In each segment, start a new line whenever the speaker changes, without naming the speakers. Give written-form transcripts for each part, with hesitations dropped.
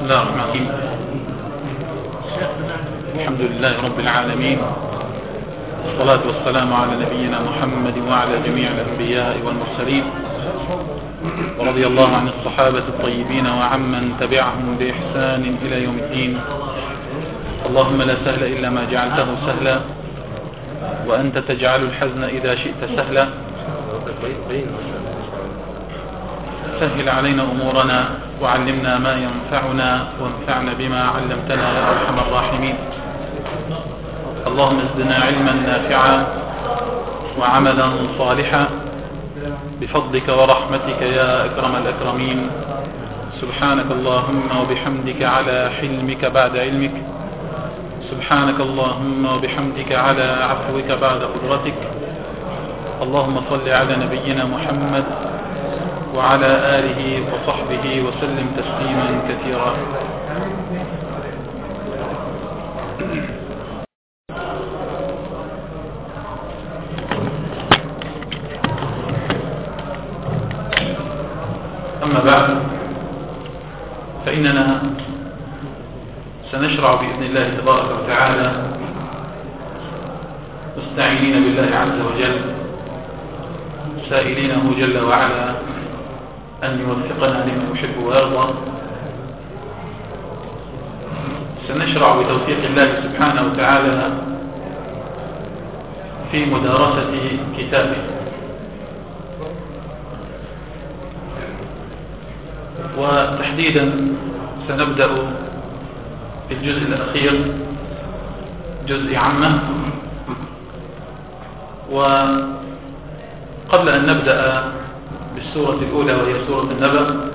الله الرحمن الرحيم. الحمد لله رب العالمين، والصلاة والسلام على نبينا محمد وعلى جميع الأنبياء والمرسلين، ورضي الله عن الصحابة الطيبين وعمن تبعهم بإحسان إلى يوم الدين. اللهم لا سهل إلا ما جعلته سهلا، وأنت تجعل الحزن إذا شئت سهلا. سهل علينا أمورنا وعلمنا ما ينفعنا وانفعنا بما علمتنا يا أرحم الراحمين. اللهم ازدنا علما نافعا وعملا صالحا بفضلك ورحمتك يا أكرم الأكرمين. سبحانك اللهم وبحمدك على حلمك بعد علمك، سبحانك اللهم وبحمدك على عفوك بعد قدرتك. اللهم صل على نبينا محمد وعلى آله وصحبه وسلم تسليما كثيرا. أما بعد، فإننا سنشرع بإذن الله تبارك وتعالى مستعينين بالله عز وجل، سائلينه جل وعلا أن يوفقنا لما يحب ويرضى. سنشرع بتوفيق الله سبحانه وتعالى في مدارسة كتابه، وتحديدا سنبدأ في الجزء الأخير، جزء عامة. وقبل أن نبدأ بالسورة الأولى وهي سورة النبأ،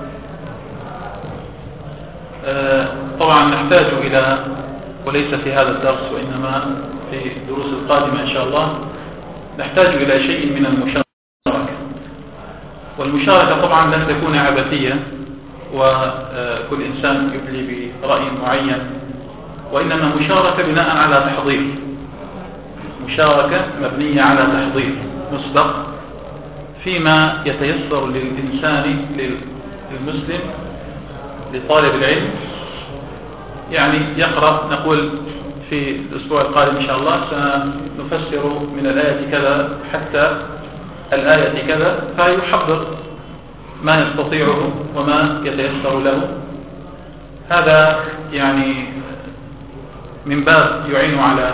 طبعا نحتاج إلى، وليس في هذا الدرس وإنما في الدروس القادمة إن شاء الله، نحتاج إلى شيء من المشاركة. والمشاركة طبعا لن تكون عبثية وكل إنسان يبلي برأي معين، وإنما مشاركة بناء على تحضير، مشاركة مبنية على تحضير مسبق فيما يتيسر للإنسان، للمسلم، لطالب العلم. يعني يقرأ، نقول في الأسبوع القادم إن شاء الله سنفسر من الآية كذا حتى الآية كذا، فيحضر ما يستطيعه وما يتيسر له. هذا يعني من باب يعين على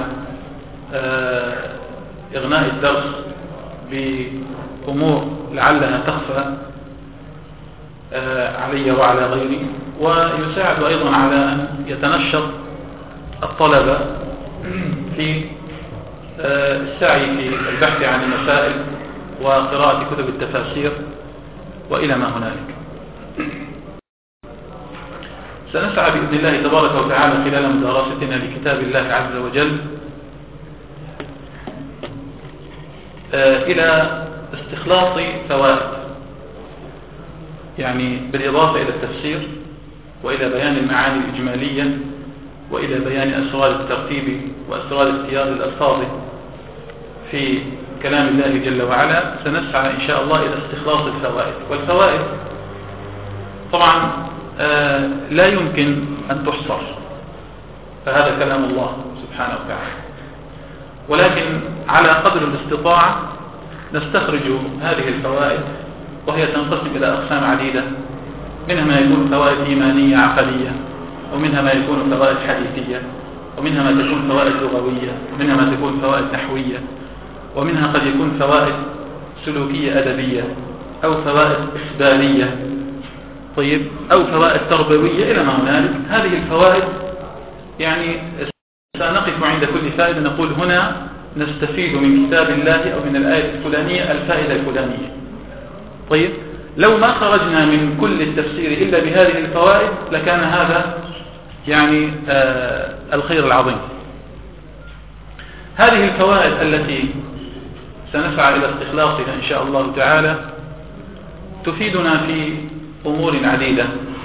إغناء الدرس بأمور لعلها تخفى علي وعلى غيري، ويساعد أيضا على أن يتنشط الطلبة في السعي في البحث عن المسائل وقراءة كتب التفاسير وإلى ما هنالك. سنسعى بإذن الله تبارك وتعالى خلال مدارستنا لكتاب الله عز وجل إلى استخلاص فوائد، يعني بالإضافة إلى التفسير وإلى بيان المعاني الإجمالية وإلى بيان أسرار الترتيب وأسرار اختيار الألفاظ في كلام الله جل وعلا. سنسعى إن شاء الله إلى استخلاص الفوائد. والفوائد طبعا لا يمكن أن تحصر، فهذا كلام الله سبحانه وتعالى، ولكن على قدر الاستطاعة نستخرج هذه الفوائد، وهي تنقسم إلى أقسام عديدة. منها ما يكون فوائد إيمانية عقلية، ومنها ما يكون فوائد حديثية، ومنها ما تكون فوائد لغوية، ومنها ما تكون فوائد نحوية، ومنها قد يكون فوائد سلوكية أدبية، أو فوائد إخبارية، طيب، أو فوائد تربوية إلى ما هنالك. هذه الفوائد يعني سنقف عند كل فائدة نقول هنا نستفيد من كتاب الله أو من الآية الفلانية الفائدة الفلانية. طيب، لو ما خرجنا من كل التفسير إلا بهذه الفوائد لكان هذا يعني الخير العظيم. هذه الفوائد التي سنسعى إلى استخلاصها إن شاء الله تعالى تفيدنا في أمور عديدة،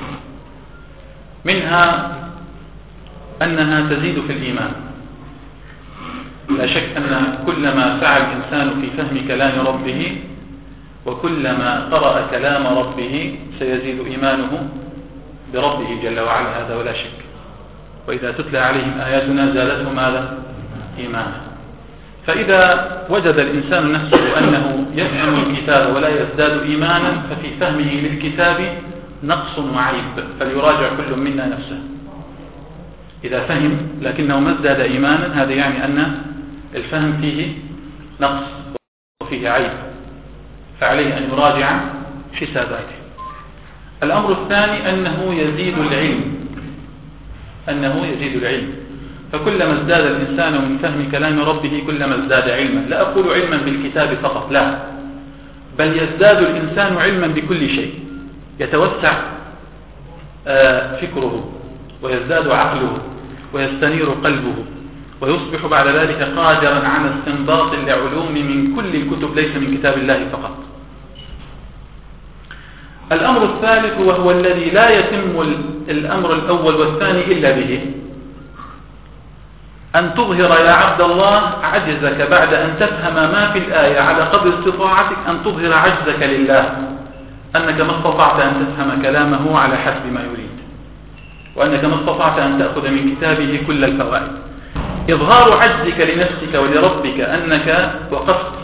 منها أنها تزيد في الإيمان. لا شك أن كلما سعى الإنسان في فهم كلام ربه وكلما قرأ كلام ربه سيزيد إيمانه بربه جل وعلا، هذا ولا شك. وإذا تتلى عليهم آياتنا زادتهم هذا إيمانا. فإذا وجد الإنسان نفسه أنه يفهم الكتاب ولا يزداد إيمانا ففي فهمه للكتاب نقص وعيب، فليراجع كل منا نفسه. إذا فهم لكنه ما ازداد إيمانا هذا يعني أن الفهم فيه نقص وفيه عيب، فعليه أن يراجع حساباته. الأمر الثاني أنه يزيد العلم، فكلما ازداد الإنسان من فهم كلام ربه كلما ازداد علما. لا أقول علما بالكتاب فقط، لا، بل يزداد الإنسان علما بكل شيء، يتوسع فكره ويزداد عقله ويستنير قلبه، ويصبح بعد ذلك قادرا على استنباط العلوم من كل الكتب ليس من كتاب الله فقط. الأمر الثالث وهو الذي لا يتم الأمر الأول والثاني إلا به، أن تظهر يا عبد الله عجزك بعد أن تفهم ما في الآية على قدر استطاعتك، أن تظهر عجزك لله، أنك ما استطعت أن تفهم كلامه على حسب ما يريد، وأنك ما استطعت أن تأخذ من كتابه كل الفوائد. إظهار عجزك لنفسك ولربك أنك وقفت،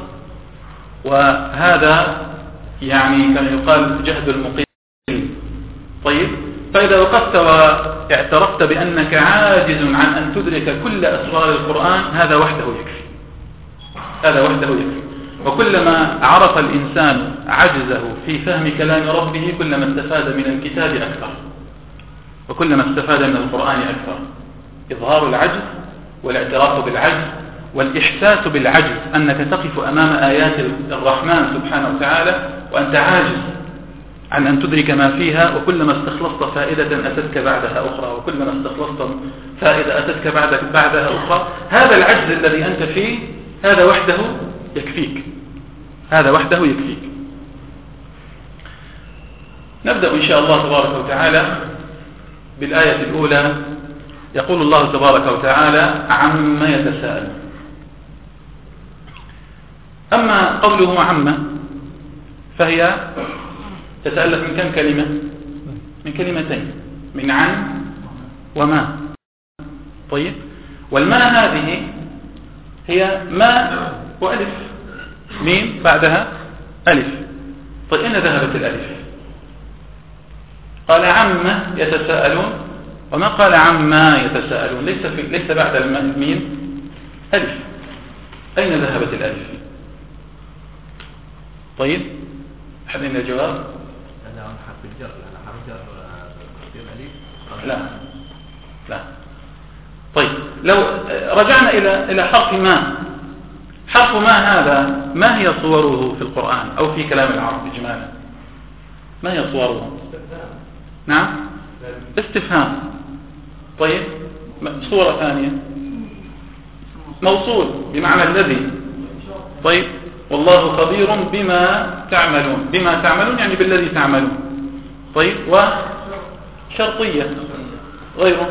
وهذا يعني كما يقال جهد المقيم. طيب، فإذا وقفت واعترفت بأنك عاجز عن أن تدرك كل أسرار القرآن هذا وحده يكفي. وكلما عرف الإنسان عجزه في فهم كلام ربه كلما استفاد من الكتاب أكثر، وكلما استفاد من القرآن أكثر. إظهار العجز والاعتراف بالعجز والإحساس بالعجز، أنك تقف أمام آيات الرحمن سبحانه وتعالى وأنت عاجز عن أن تدرك ما فيها، وكلما استخلصت فائدة أتتك بعدها أخرى، وكلما استخلصت فائدة أتتك بعدها أخرى. هذا العجز الذي أنت فيه هذا وحده يكفيك. نبدأ إن شاء الله تبارك وتعالى بالآية الأولى. يقول الله تبارك وتعالى عما يتساءل. أما قوله عما فهي تتألف من كم كلمة؟ من كلمتين، من عن وما. طيب، والما هذه هي ما وألف، ميم بعدها ألف. طيب، أين ذهبت الألف؟ قال عما يتساءلون، وما قال عما يتساءلون، ليس بعد الميم ألف. أين ذهبت الألف؟ طيب، أحد لنا جواب؟ لا. طيب، لو رجعنا إلى حرف ما. حرف ما هذا ما هي صوره في القرآن أو في كلام العرب إجمالا؟ ما هي صوره؟ نعم، استفهام. طيب، صورة ثانية موصول بمعنى الذي. طيب، والله خبير بما تعملون يعني بالذي تعملون. طيب، وشرطية غيره.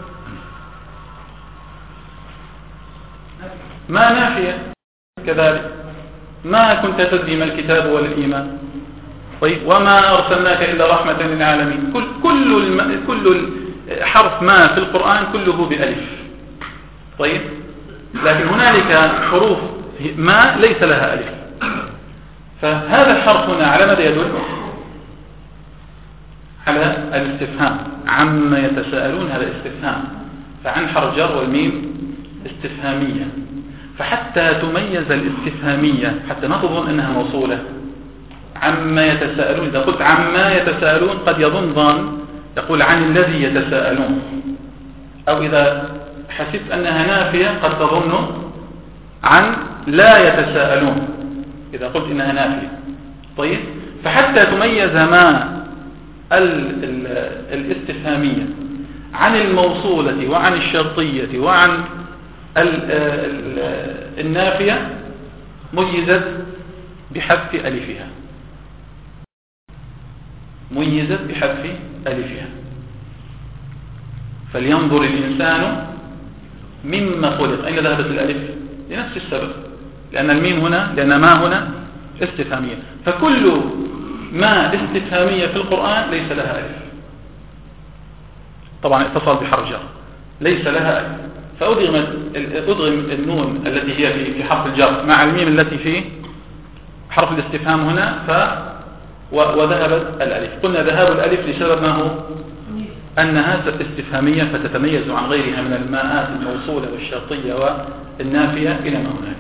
ما نافية كذلك، ما كنت تدري ما الكتاب ولا الإيمان. طيب، وما أرسلناك إلا رحمة للعالمين. كل حرف ما في القرآن كله بألف. طيب، لكن هنالك حروف ما ليس لها ألف، فهذا الحرف هنا على ماذا يدل؟ على الاستفهام. عما يتساءلون هذا استفهام، فعن حرف جر والميم استفهامية. فحتى تميز الاستفهامية، حتى ما تظن أنها موصولة، عما يتساءلون. إذا قلت عما يتساءلون قد يظن ظان يقول عن الذي يتساءلون، أو إذا حسبت أنها نافية قد تظن عن لا يتساءلون إذا قلت إنها نافية. طيب، فحتى تميز ما الاستفهامية عن الموصولة وعن الشرطية وعن النافية ميزت بحذف ألفها. فلينظر الإنسان مما خلق. أين ذهبت الألف؟ لنفس السبب، لأن ما هنا استفهامية. فكل ما استفهامية في القرآن ليس لها ألف، طبعا اتصل بحرف جر ليس لها ألف، فأدغم النون التي هي في حرف الجر مع الميم التي في حرف الاستفهام هنا وذهبت الألف. قلنا ذهاب الألف لسبب ما هو أنها استفهامية فتتميز عن غيرها من الماءات الموصولة والشرطية والنافية إلى ما هناك.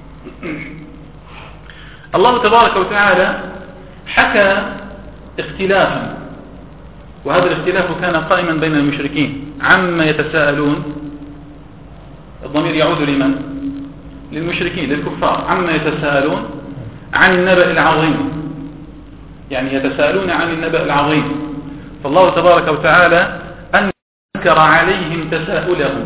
الله تبارك وتعالى حكى اختلافا، وهذا الاختلاف كان قائما بين المشركين عما يتساءلون. الضمير يعود لمن؟ للمشركين للكفار. عما يتساءلون عن النبأ العظيم، يعني يتساءلون عن النبأ العظيم. فالله تبارك وتعالى أنكر عليهم تساؤلهم،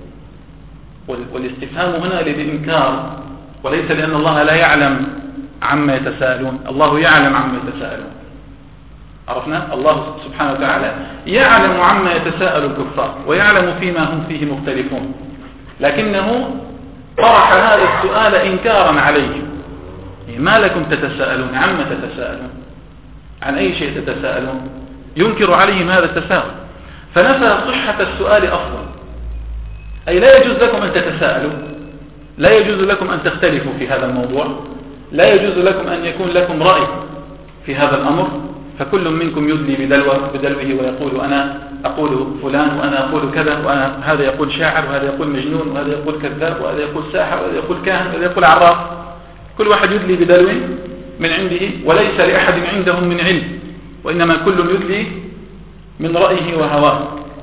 والاستفهام هنا للإنكار وليس لأن الله لا يعلم عما يتساءلون. الله يعلم عما يتساءلون، عرفنا؟ الله سبحانه وتعالى يعلم عما يتساءل الكفار ويعلم فيما هم فيه مختلفون، لكنه طرح هذا السؤال إنكارا عليهم. ما لكم تتساءلون؟ عما تتساءلون؟ عن أي شيء تتساءلون؟ ينكر عليهم هذا التساؤل، فنفى صحة السؤال أصلا. أي لا يجوز لكم أن تتساءلوا، لا يجوز لكم أن تختلفوا في هذا الموضوع، لا يجوز لكم أن يكون لكم رأي في هذا الأمر، فكل منكم يدلي بدلوه ويقول أنا أقول فلان وأنا أقول كذا، وهذا يقول شاعر وهذا يقول مجنون وهذا يقول كذاب وهذا يقول ساحر وهذا يقول كاهن وهذا يقول عراف. كل واحد يدلي بدلو من عنده وليس لأحد عندهم من علم، وإنما كل يدلي من رأيه وهواه.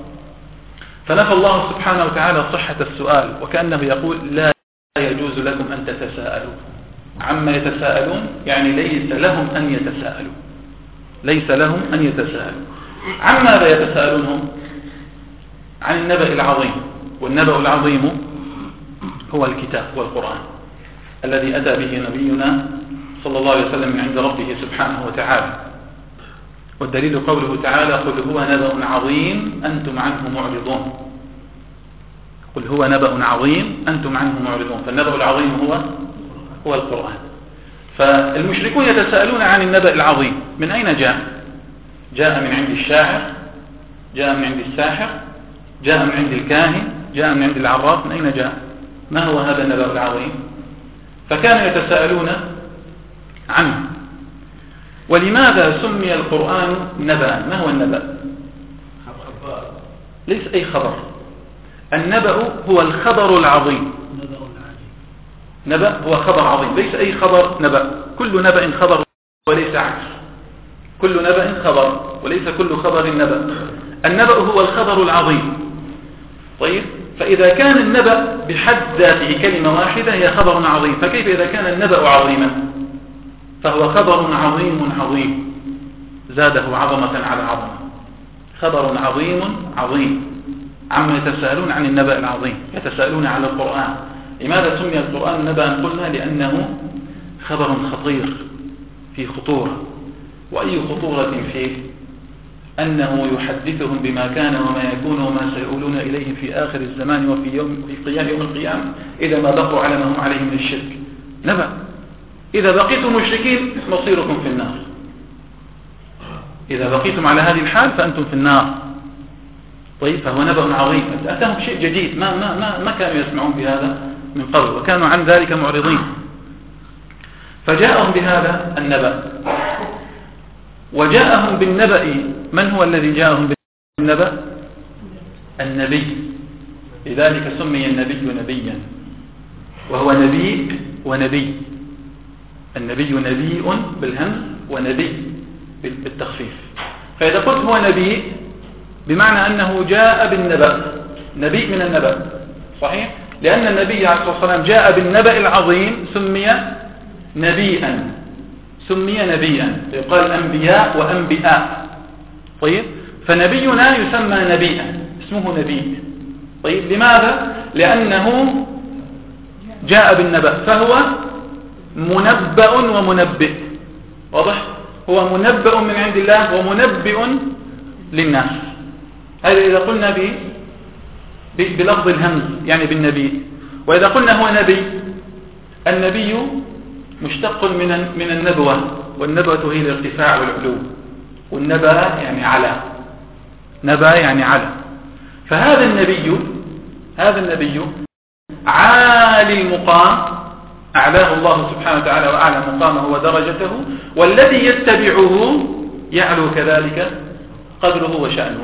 فنفى الله سبحانه وتعالى صحة السؤال، وكأنه يقول لا يجوز لكم أن تتساءلوا عما يتساءلون، يعني ليس لهم أن يتساءلوا، ليس لهم أن يتساءلوا. عن ماذا يتساءلون هم؟ عن النبأ العظيم، والنبأ العظيم هو الكتاب والقرآن الذي أتى به نبينا صلى الله عليه وسلم من عند ربه سبحانه وتعالى. والدليل قوله تعالى قل هو نبأ عظيم أنتم عنه معرضون. قل هو نبأ عظيم أنتم عنه معرضون، فالنبأ العظيم هو القرآن. فالمشركون يتساءلون عن النبأ العظيم. من أين جاء؟ جاء من عند الشاعر، جاء من عند الساحر، جاء من عند الكاهن، جاء من عند العراف. من أين جاء؟ ما هو هذا النبأ العظيم؟ فكانوا يتساءلون عنه. ولماذا سمي القرآن نبأ؟ ما هو النبأ؟ ليس أي خبر. النبأ هو الخبر العظيم. نبأ هو خبر عظيم، ليس أي خبر نبأ. كل نبأ خبر وليس عكس، كل نبأ خبر وليس كل خبر نبأ. النبأ هو الخبر العظيم. طيب، فإذا كان النبأ بحد ذاته كلمة واحدة هي خبر عظيم، فكيف إذا كان النبأ عظيما؟ فهو خبر عظيم عظيم زاده عظمة على عظمة. خبر عظيم عظيم. عما يتساءلون عن النبأ العظيم، يتساءلون على القرآن. لماذا سمي القرآن نبأ؟ قلنا لأنه خبر خطير، في خطورة. وأي خطورة فيه؟ أنه يحدثهم بما كان وما يكون وما سيؤولون إليه في آخر الزمان وفي قيام يوم القيامة إذا ما بقوا على ما هم عليه من الشرك. نبأ. إذا بقيتم مشركين مصيركم في النار، إذا بقيتم على هذه الحال فأنتم في النار. طيب، فهو نبأ عظيم. أتاهم شيء جديد ما كانوا يسمعون بهذا من قبل، وكانوا عن ذلك معرضين. فجاءهم بهذا النبأ. وجاءهم بالنبأ. من هو الذي جاءهم بالنبأ؟ النبي. لذلك سمي النبي نبيا، وهو نبي ونبي. النبي نبي بالهمز ونبي بالتخفيف. فإذا قلت هو نبي بمعنى أنه جاء بالنبأ، نبي من النبأ، صحيح؟ لأن النبي عليه الصلاة والسلام جاء بالنبأ العظيم سمي نبيا، سمي نبيا. يقال أنبياء وأنبياء. طيب، فنبينا يسمى نبيا، اسمه نبي. طيب، لماذا؟ لأنه جاء بالنبأ، فهو منبأ ومنبئ. واضح؟ هو منبأ من عند الله ومنبئ للناس. هذا إذا قلنا بلفظ الهمز يعني بالنبي. وإذا قلنا هو نبي، النبي مشتق من النبوة، والنبوة هي الارتفاع والعلو، والنبأ يعني على. نبأ يعني على. فهذا النبي عالي المقام، أعلاه الله سبحانه وتعالى وأعلى مقامه ودرجته، والذي يتبعه يعلو كذلك قدره وشأنه،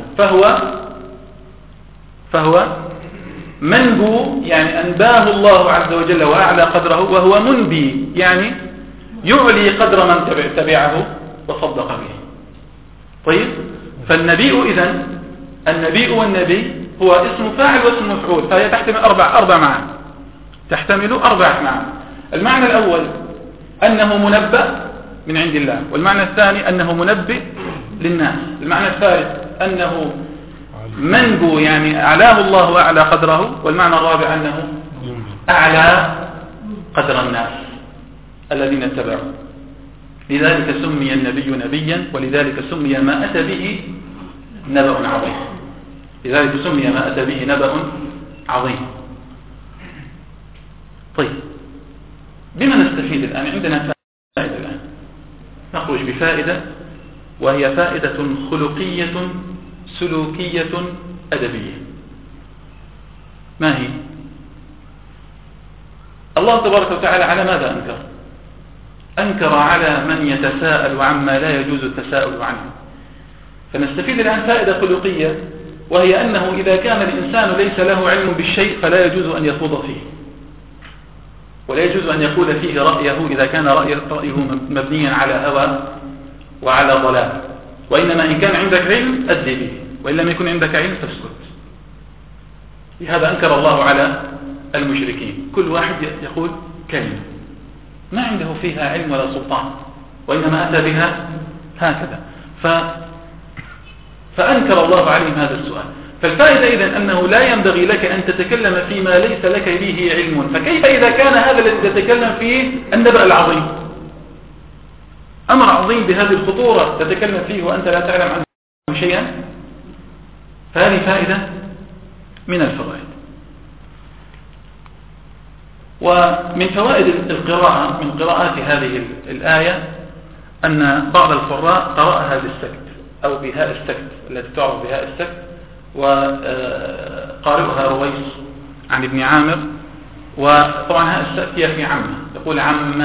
فهو منبو، يعني أنباه الله عز وجل وأعلى قدره، وهو منبي يعني يعلي قدر من تبعه وصدق به. طيب، فالنبي إذن النبي والنبي هو اسم فاعل واسم مفعول، فهي تحتمل أربع معاني، تحتمل 4 معاني. المعنى الأول أنه منبأ من عند الله، والمعنى الثاني أنه منبئ للناس، المعنى الثالث أنه منبو يعني أعلاه الله وأعلى قدره، والمعنى الرابع أنه أعلى قدر الناس الذين اتبعوا. لذلك سمي النبي نبيا، ولذلك سمي ما أتى به نبأ عظيم، لذلك سمي ما أتى به نبأ عظيم. طيب، بما نستفيد الآن؟ عندنا فائدة الآن، نخرج بفائدة، وهي فائدة خلقية سلوكية أدبية. ما هي؟ الله تبارك وتعالى على ماذا أنكر على من يتساءل عما لا يجوز التساؤل عنه. فنستفيد الآن فائدة خلقية، وهي أنه إذا كان الإنسان ليس له علم بالشيء فلا يجوز أن يخوض فيه، ولا يجوز أن يقول فيه رأيه إذا كان رأيه مبنيا على هوى وعلى ضلال، وإنما إن كان عندك علم أدي به، وإن لم يكن عندك علم فاسكت. لهذا أنكر الله على المشركين، كل واحد يقول كلمة ما عنده فيها علم ولا سلطان، وإنما أتى بها هكذا، فأنكر الله عليهم هذا السؤال. فالفائدة إذن أنه لا ينبغي لك أن تتكلم فيما ليس لك به علم، فكيف إذا كان هذا الذي تتكلم فيه النبأ العظيم، أمر عظيم بهذه الخطورة تتكلم فيه وأنت لا تعلم عنه شيئا؟ فهذه فائدة من الفوائد. ومن فوائد القراءة، من قراءات هذه الآية، أن بعض القراء قرأها بالسكت أو بهاء السكت التي تعرف بهاء السكت، وقارئها رويس عن ابن عامر. وطبعا هاء السكت هي في عمه، يقول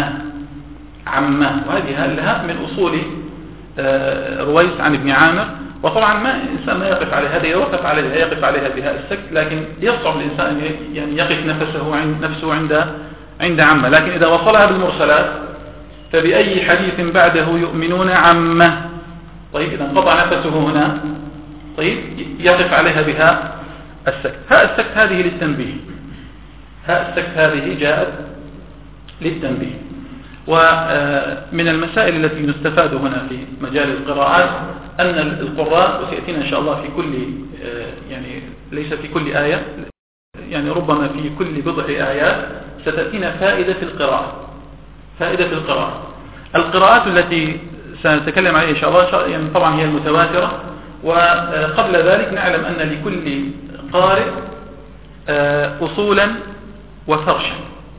عمه، وهذه الهاء من أصول رويس عن ابن عامر. وطبعا ما الإنسان ما يقف على هذا، يقف عليها بهاء السكت، لكن يصعب الإنسان يعني يقف نفسه عند عمه. لكن إذا وصلها بالمرسلات فبأي حديث بعده يؤمنون عمه. طيب، إذا انقطع نفسه هنا، طيب يقف عليها بهاء السكت. هاء السكت هذه للتنبيه، هاء السكت هذه جاءت للتنبيه. ومن المسائل التي نستفاد هنا في مجال القراءات أن القراء، وسيأتينا إن شاء الله في كل يعني ليس في كل آية، يعني ربما في كل بضع آيات ستأتينا فائدة في القراءة. القراءات التي سنتكلم عليها إن شاء الله يعني طبعا هي المتواترة. وقبل ذلك نعلم أن لكل قارئ أصولا وفرشا.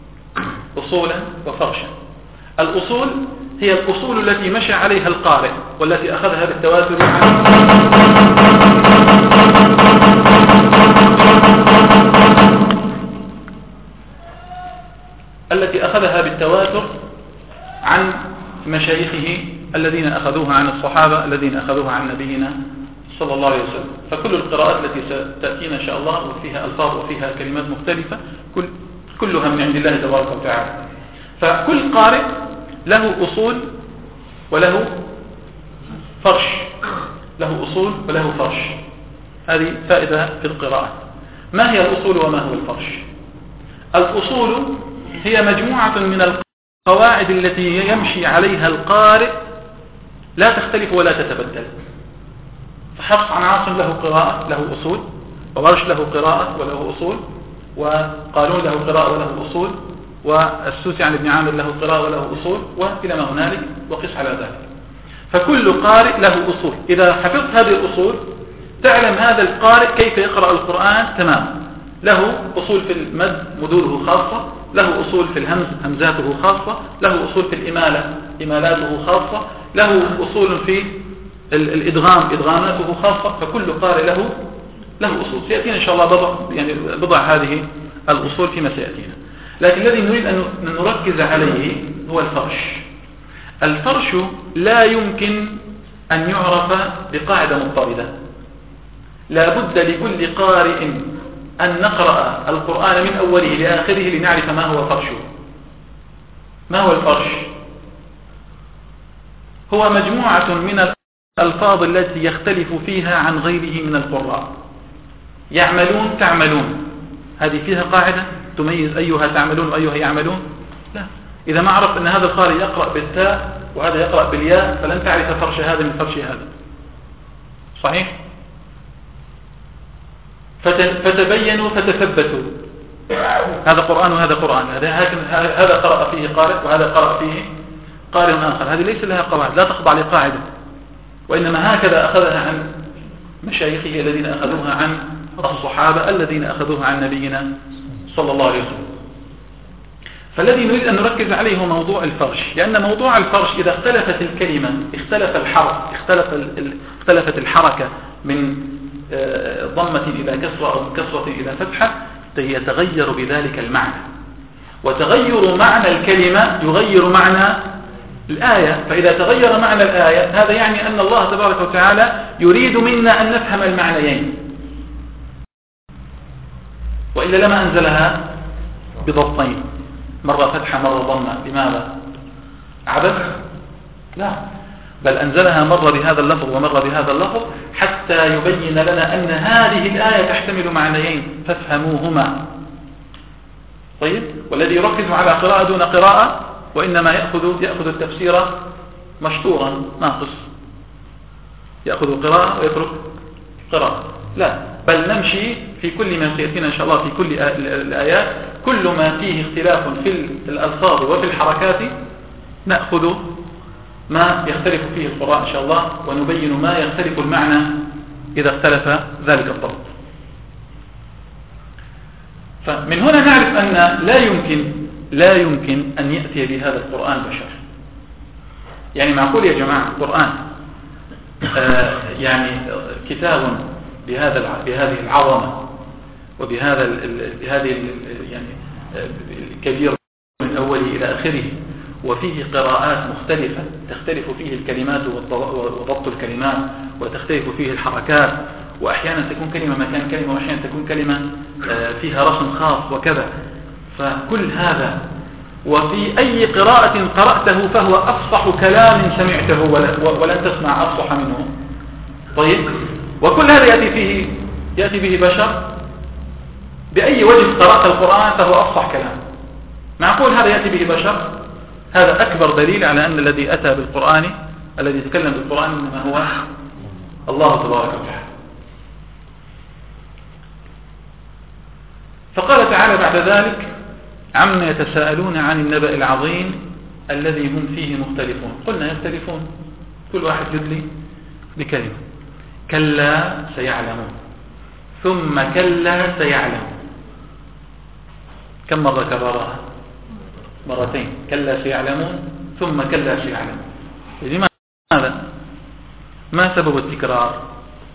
الأصول هي الأصول التي مشى عليها القارئ، والتي أخذها بالتواتر عن مشايخه الذين أخذوها عن الصحابة الذين أخذوها عن نبينا صلى الله عليه وسلم. فكل القراءات التي ستأتينا إن شاء الله وفيها ألفاظ وفيها كلمات مختلفة كلها من عند الله تبارك وتعالى. فكل قارئ له أصول وله فرش، هذه فائدة في القراءة. ما هي الأصول وما هو الفرش؟ الأصول هي مجموعة من القواعد التي يمشي عليها القارئ، لا تختلف ولا تتبدل. فحفص عن عاصم له قراءة له أصول، وورش له قراءة وله أصول، وقالون له قراءة وله أصول، والسوسي عن ابن عامر له قراءة وله أصول، وإلى ما هنالك وقس على ذلك. فكل قارئ له أصول. إذا حفظت هذه الأصول تعلم هذا القارئ كيف يقرأ القرآن تماما. له أصول في المد، مدوره خاصة، له أصول في الهمز، همزاته خاصة، له أصول في الإمالة، إمالاته خاصة، له أصول في الإدغام، إدغاماته خاصة. فكل قارئ له أصول سيأتينا إن شاء الله بضع هذه الأصول فيما سيأتينا. لكن الذي نريد أن نركز عليه هو الفرش. الفرش لا يمكن أن يعرف بقاعدة مضطردة. لا بد لكل قارئ أن نقرأ القرآن من أوله لآخره لنعرف ما هو فرشه. ما هو الفرش؟ هو مجموعة من الألفاظ التي يختلف فيها عن غيره من القراء. يعملون تعملون، هذه فيها قاعدة تميز أيها تعملون وأيها يعملون؟ لا. إذا ما عرفت أن هذا القارئ يقرأ بالتاء وهذا يقرأ بالياء فلن تعرف فرش هذا من فرش هذا. صحيح؟ فتبينوا فتثبتوا، هذا قرآن وهذا قرآن، هذا قرأ فيه قارئ وهذا قرأ فيه قارئ آخر. هذه ليس لها قواعد، لا تخضع لقاعدة، وإنما هكذا أخذها عن مشايخه الذين أخذوها عن الصحابة الذين أخذوها عن نبينا صلى الله عليه وسلم. فالذي نريد أن نركز عليه هو موضوع الفرش، لأن موضوع الفرش إذا اختلفت الكلمة، اختلف الحرف، اختلفت الحركة من ضمة إلى كسرة أو من كسرة إلى فتحة، يتغير بذلك المعنى، وتغير معنى الكلمة يغير معنى الآية. فإذا تغير معنى الآية هذا يعني أن الله تبارك وتعالى يريد منا أن نفهم المعنيين، وإلا لما أنزلها بضبطين، مرة فتحة مرة ضمة. لماذا؟ عبث؟ لا، بل أنزلها مرة بهذا اللفظ ومرة بهذا اللفظ حتى يبين لنا أن هذه الآية تحتمل معنيين فافهموهما. طيب، والذي يركز على قراءة دون قراءة وإنما يأخذ التفسير مشطورا ناقص، يأخذ قراءة ويترك قراءة. لا، بل نمشي في كل ما سيأتينا إن شاء الله في كل الآيات، كل ما فيه اختلاف في الألفاظ وفي الحركات نأخذ ما يختلف فيه القراء إن شاء الله، ونبين ما يختلف المعنى إذا اختلف ذلك الضبط. فمن هنا نعرف أن لا يمكن أن يأتي بهذا القرآن بشر. يعني معقول يا جماعة القرآن يعني كتاب بهذه العظمة وبهذا يعني الكبير من أوله إلى آخره، وفيه قراءات مختلفة تختلف فيه الكلمات وضبط الكلمات، وتختلف فيه الحركات، وأحيانا تكون كلمة مكان كلمة، وأحيانا تكون كلمة فيها رسم خاص وكذا. فكل هذا وفي أي قراءة قرأته فهو أفصح كلام سمعته ولن تسمع أفصح منه. طيب، وكل هذا يأتي به بشر. بأي وجه قرأت القرآن فهو أفصح كلام. معقول هذا يأتي به بشر؟ هذا أكبر دليل على أن الذي أتى بالقرآن، الذي يتكلم بالقرآن، إنما هو الله تبارك وتعالى. فقال تعالى بعد ذلك: عما يتساءلون عن النبأ العظيم الذي هم فيه مختلفون. قلنا يختلفون، كل واحد يدلي بكلمة. كلا سيعلمون، ثم كلا سيعلمون. كم مرة كررها؟ مرتين. كلا سيعلمون ثم كلا سيعلمون. لماذا؟ ما سبب التكرار؟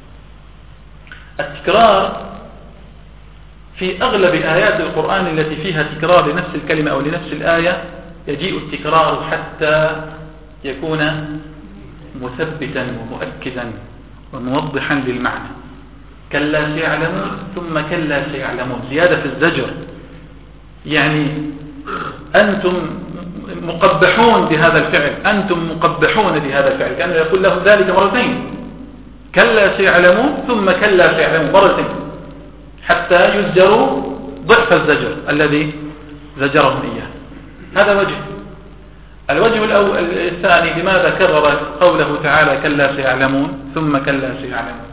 التكرار في أغلب آيات القرآن التي فيها تكرار لنفس الكلمة أو لنفس الآية يجيء التكرار حتى يكون مثبتا ومؤكدا وموضحا للمعنى. كلا سيعلمون ثم كلا سيعلمون، زيادة في الزجر، يعني أنتم مقبحون بهذا الفعل، أنتم مقبحون بهذا الفعل، كأنه يقول له ذلك مرتين. كلا سيعلمون ثم كلا سيعلمون مرتين، حتى يزجروا ضعف الزجر الذي زجرهم إياه. هذا وجه. الوجه الثاني، لماذا كرر قوله تعالى كلا سيعلمون ثم كلا سيعلمون؟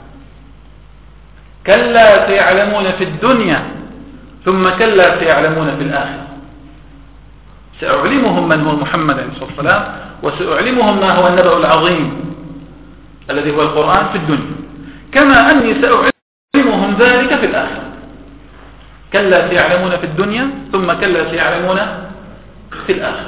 كلا سيعلمون في الدنيا ثم كلا سيعلمون في الآخرة. سأعلمهم من هو محمد عليه الصلاة والسلام، وسأعلمهم ما هو النبأ العظيم الذي هو القرآن في الدنيا، كما أني سأعلمهم ذلك في الآخرة. كلا سيعلمون في الدنيا ثم كلا سيعلمون في الآخرة.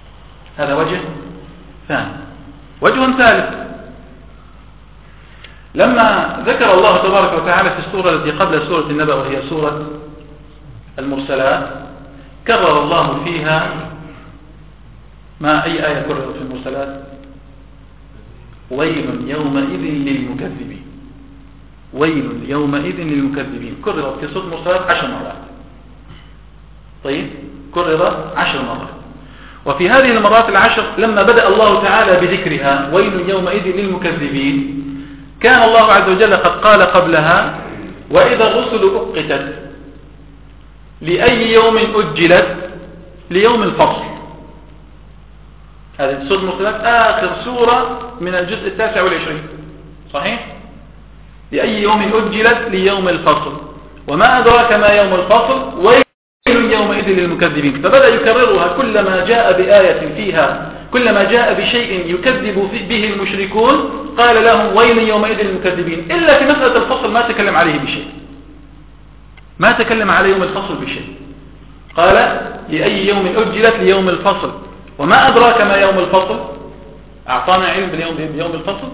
هذا وجه ثاني. وجه ثالث، لما ذكر الله تبارك وتعالى في السورة التي قبل سورة النبأ وهي سورة المرسلات كرر الله فيها ما أي آية كررت في المرسلات؟ ويل يومئذ للمكذبين. ويل يومئذ للمكذبين كررت في سورة المرسلات 10 مرات. طيب كررت 10 مرات. وفي هذه المرات 10 لما بدأ الله تعالى بذكرها ويل يومئذ للمكذبين كان الله عز وجل قد قال قبلها وإذا الرسل أقتت لأي يوم أجلت ليوم الفصل. هذه سورة المرسلات آخر سورة من الجزء 29 صحيح؟ لأي يوم أجلت ليوم الفصل وما أدراك ما يوم الفصل ويل يومئذ للمكذبين. فبدأ يكررها كلما جاء بآية فيها كلما جاء بشيء يكذب به المشركون قال لهم ويل يومئذ للمكذبين إلا في مسألة الفصل ما تكلم عليه بشيء ما تكلم على يوم الفصل بشيء. قال لأي يوم أجلت ليوم الفصل وما أدراك ما يوم الفصل. أعطانا علم بيوم الفصل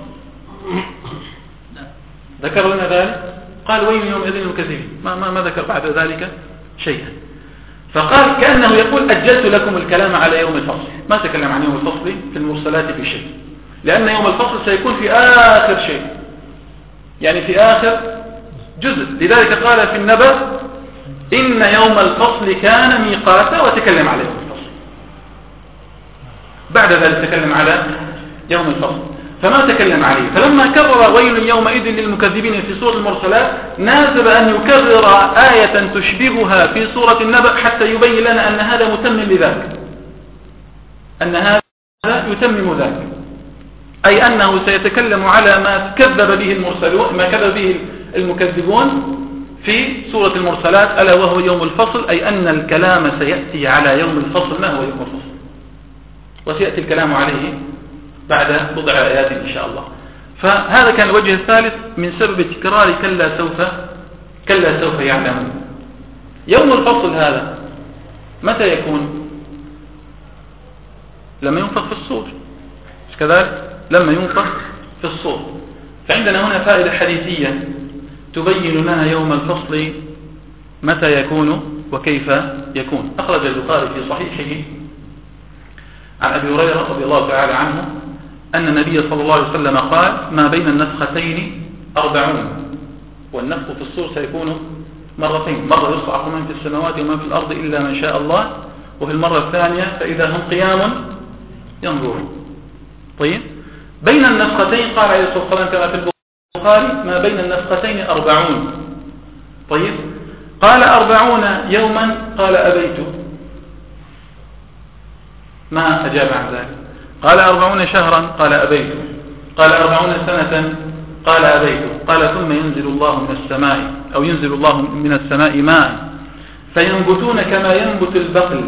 ذكر لنا ذلك قال ويل يومئذ للمكذبين ما ذكر بعد ذلك شيئا. فقال كأنه يقول أجلت لكم الكلام على يوم الفصل ما تكلم عن يوم الفصل في المرسلات بشيء لأن يوم الفصل سيكون في آخر شيء يعني في آخر جزء. لذلك قال في النبأ إن يوم الفصل كان ميقاتا وتكلم على يوم الفصل. بعد ذلك تكلم على يوم الفصل فما تكلم عليه. فلما كرر ويل يومئذ للمكذبين في سورة المرسلات ناسب أن يكرر آية تشبهها في سورة النبأ حتى يبين لنا أن هذا متمم لذلك أن هذا يتمم ذلك أي أنه سيتكلم على ما كذب به المرسلون ما كذب به المكذبون في سورة المرسلات ألا وهو يوم الفصل أي أن الكلام سيأتي على يوم الفصل. ما هو يوم الفصل؟ وسيأتي الكلام عليه بعد بضع آيات إن شاء الله. فهذا كان الوجه الثالث من سبب تكرار كلا سوف يعلمون. يوم الفصل هذا متى يكون؟ لما ينفخ في الصور مش كذلك؟ لما ينفخ في الصور. فعندنا هنا فائدة حديثية تبين لنا يوم الفصل متى يكون وكيف يكون. أخرج البخاري في صحيحه عن أبي هريرة رضي الله تعالى عنه أن النبي صلى الله عليه وسلم قال ما بين النفختين 40 والنفخ في الصور سيكون مرتين مرة يصعق من في السماوات ومن في الأرض إلا من شاء الله وفي المرة الثانية فإذا هم قيام ينظرون. طيب بين النفختين قال عليه الصلاة والسلام كما في البخاري ما بين النفختين 40. طيب قال 40 يوما قال أبيت ما أجاب عن ذلك. قال 40 شهرا قال أبيت. قال 40 سنة قال أبيت. قال ثم ينزل الله من السماء أو ينزل الله من السماء ماء فينبتون كما ينبت البقل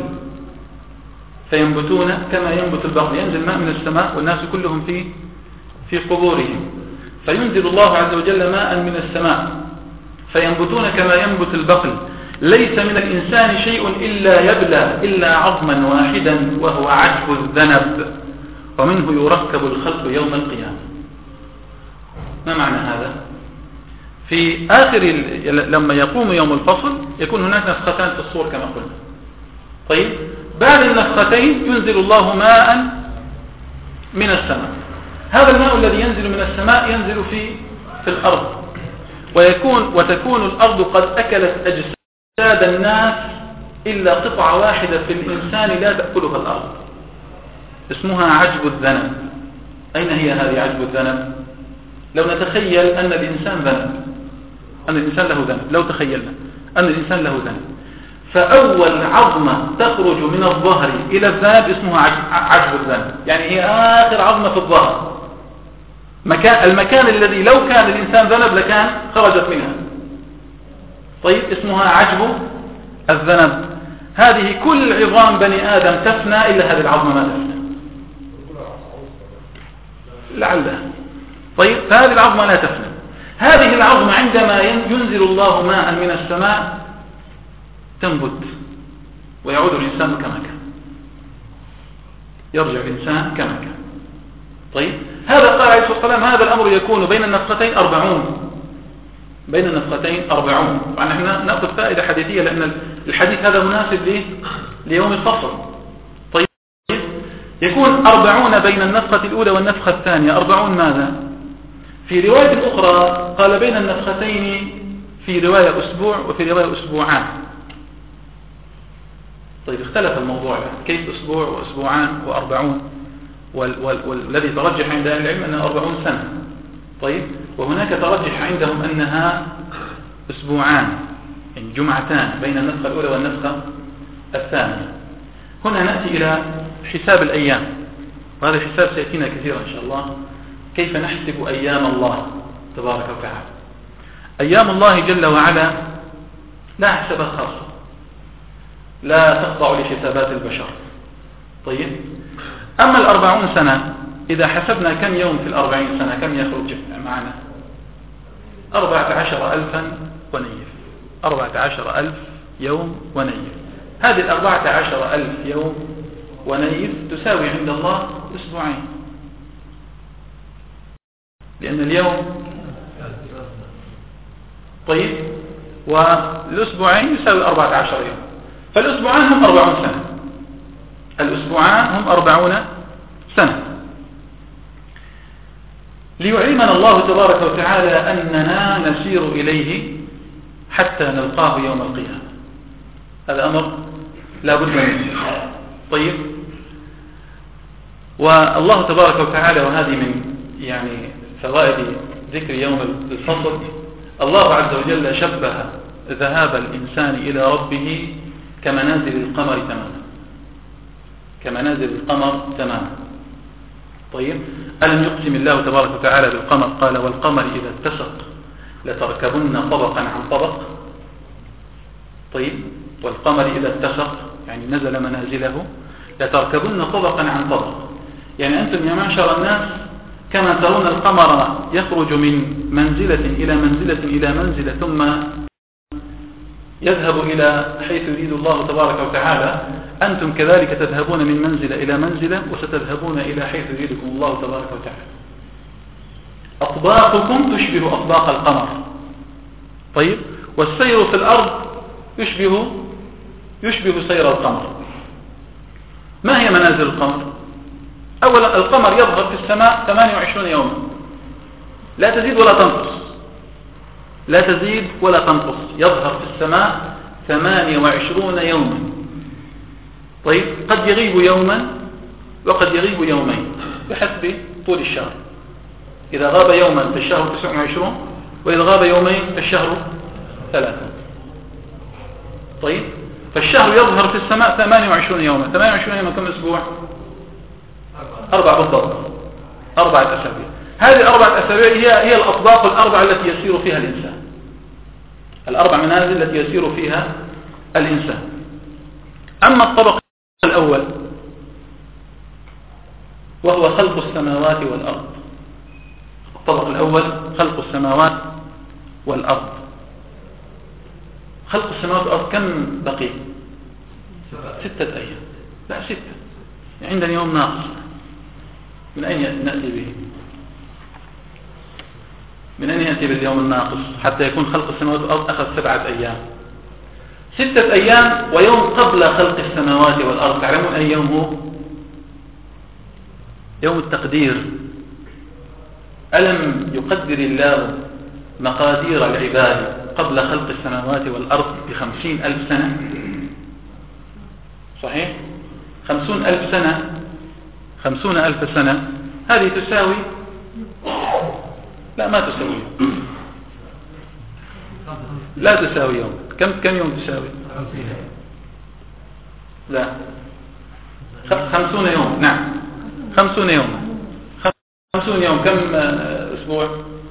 ينزل ماء من السماء والناس كلهم في قبورهم فينزل الله عز وجل ماء من السماء فينبتون كما ينبت البقل ليس من الإنسان شيء إلا يبلى إلا عظما واحدا وهو عجب الذنب ومنه يركب الخلق يوم القيامة. ما معنى هذا؟ في آخر لما يقوم يوم الفصل يكون هناك نفختان في الصور كما قلنا. طيب بعد النفختين ينزل الله ماء من السماء. هذا الماء الذي ينزل من السماء ينزل في الأرض وتكون الأرض قد أكلت أجساد الناس إلا قطعة واحدة في الإنسان لا تأكلها الأرض اسمها عجب الذنب. أين هي هذه عجب الذنب؟ لو نتخيل أن الإنسان له ذنب لو تخيلنا أن الإنسان له ذنب فأول عظمة تخرج من الظهر إلى الذنب اسمها عجب الذنب يعني هي آخر عظمة في الظهر المكان الذي لو كان الإنسان ذنب لكان خرجت منها. طيب اسمها عجب الذنب. هذه كل عظام بني آدم تفنى إلا هذه العظمة ما تفنى لعلها. طيب فهذه العظمة لا تفنى. هذه العظمة عندما ينزل الله ماء من السماء تنبت ويعود الإنسان كما كان يرجع الإنسان كما كان. طيب هذا قال عليه الصلاة والسلام هذا الأمر يكون بين النفختين 40. بين النفختين 40. طبعا احنا نأخذ فائدة حديثية لأن الحديث هذا مناسب ليوم الفصل. طيب يكون 40 بين النفخة الأولى والنفخة الثانية. 40 ماذا؟ في رواية أخرى قال بين النفختين، في رواية أسبوع وفي رواية أسبوعان. طيب اختلف الموضوع كيف أسبوع وأسبوعان و40 والذي ترجح عند أهل العلم أنها 40 سنة. طيب وهناك ترجح عندهم أنها أسبوعان، يعني جمعتان بين النفخة الأولى والنفخة الثانية. هنا نأتي إلى حساب الأيام، وهذا الحساب سيأتينا كثيرا إن شاء الله. كيف نحسب أيام الله تبارك وتعالى؟ أيام الله جل وعلا لا حسابات خاصة، لا تخضع لحسابات البشر. طيب أما 40 سنة إذا حسبنا كم يوم في 40 سنة كم يخرج معنا؟ 14,000 ونيف. 14,000 يوم ونيف. هذه 14,000 يوم ونيف تساوي عند الله أسبوعين، لأن اليوم طيب والأسبوعين يساوي 14 يوم، فالأسبوعان هم 40 سنة. الأسبوعان هم 40 سنة. ليعلمنا الله تبارك وتعالى أننا نسير إليه حتى نلقاه يوم القيامة. هذا أمر لا بد منه. طيب والله تبارك وتعالى، وهذه من يعني فوائد ذكر يوم الفصل، الله عز وجل شبه ذهاب الإنسان إلى ربه كمنازل القمر تماما، كمنازل القمر تماما. طيب ألم يقسم الله تبارك وتعالى بالقمر؟ قال والقمر إذا اتسق لتركبن طبقا عن طبق. طيب والقمر إذا اتسق يعني نزل منازله لتركبن طبقا عن طبق. يعني أنتم يا معشر الناس كما ترون القمر يخرج من منزلة إلى منزلة إلى منزلة ثم يذهب إلى حيث يريد الله تبارك وتعالى، أنتم كذلك تذهبون من منزلة إلى منزلة وستذهبون إلى حيث يريدكم الله تبارك وتعالى. أطباقكم تشبه أطباق القمر. طيب والسير في الأرض يشبه سير القمر. ما هي منازل القمر؟ أولا القمر يظهر في السماء 28 يوما، لا تزيد ولا تنقص، لا تزيد ولا تنقص. يظهر في السماء 28 يوما. طيب قد يغيب يوما وقد يغيب يومين بحسب طول الشهر. إذا غاب يوما فالشهر 29، وإذا غاب يومين فالشهر 3. طيب فالشهر يظهر في السماء 28 يوما. 28 يوما كم أسبوع؟ 4 بالضبط، 4 أسابيع. هذه 4 أسابيع هي الأطباق الأربعة التي يسير فيها الإنسان، ال4 منازل التي يسير فيها الإنسان. أما الطبق الأول وهو خلق السماوات والأرض. الطبق الأول خلق السماوات والأرض. خلق السماوات والأرض كم بقي؟ 6 أيام. لا 6، عندنا يوم ناقص. من أين نأتي به؟ من أين يأتي باليوم الناقص حتى يكون خلق السماوات والأرض أخذ 7 أيام؟ 6 أيام ويوم قبل خلق السماوات والأرض. تعلمون أي يوم هو؟ يوم التقدير. ألم يقدر الله مقادير العباد قبل خلق السماوات والأرض ب50,000 سنة؟ صحيح؟ 50,000 سنة، 50,000 سنة هذه تساوي، لا ما تساوي، لا تساوي يوم. كم يوم تساوي؟ لا 50 يوم. نعم 50 يوم. 50 يوم كم أسبوع؟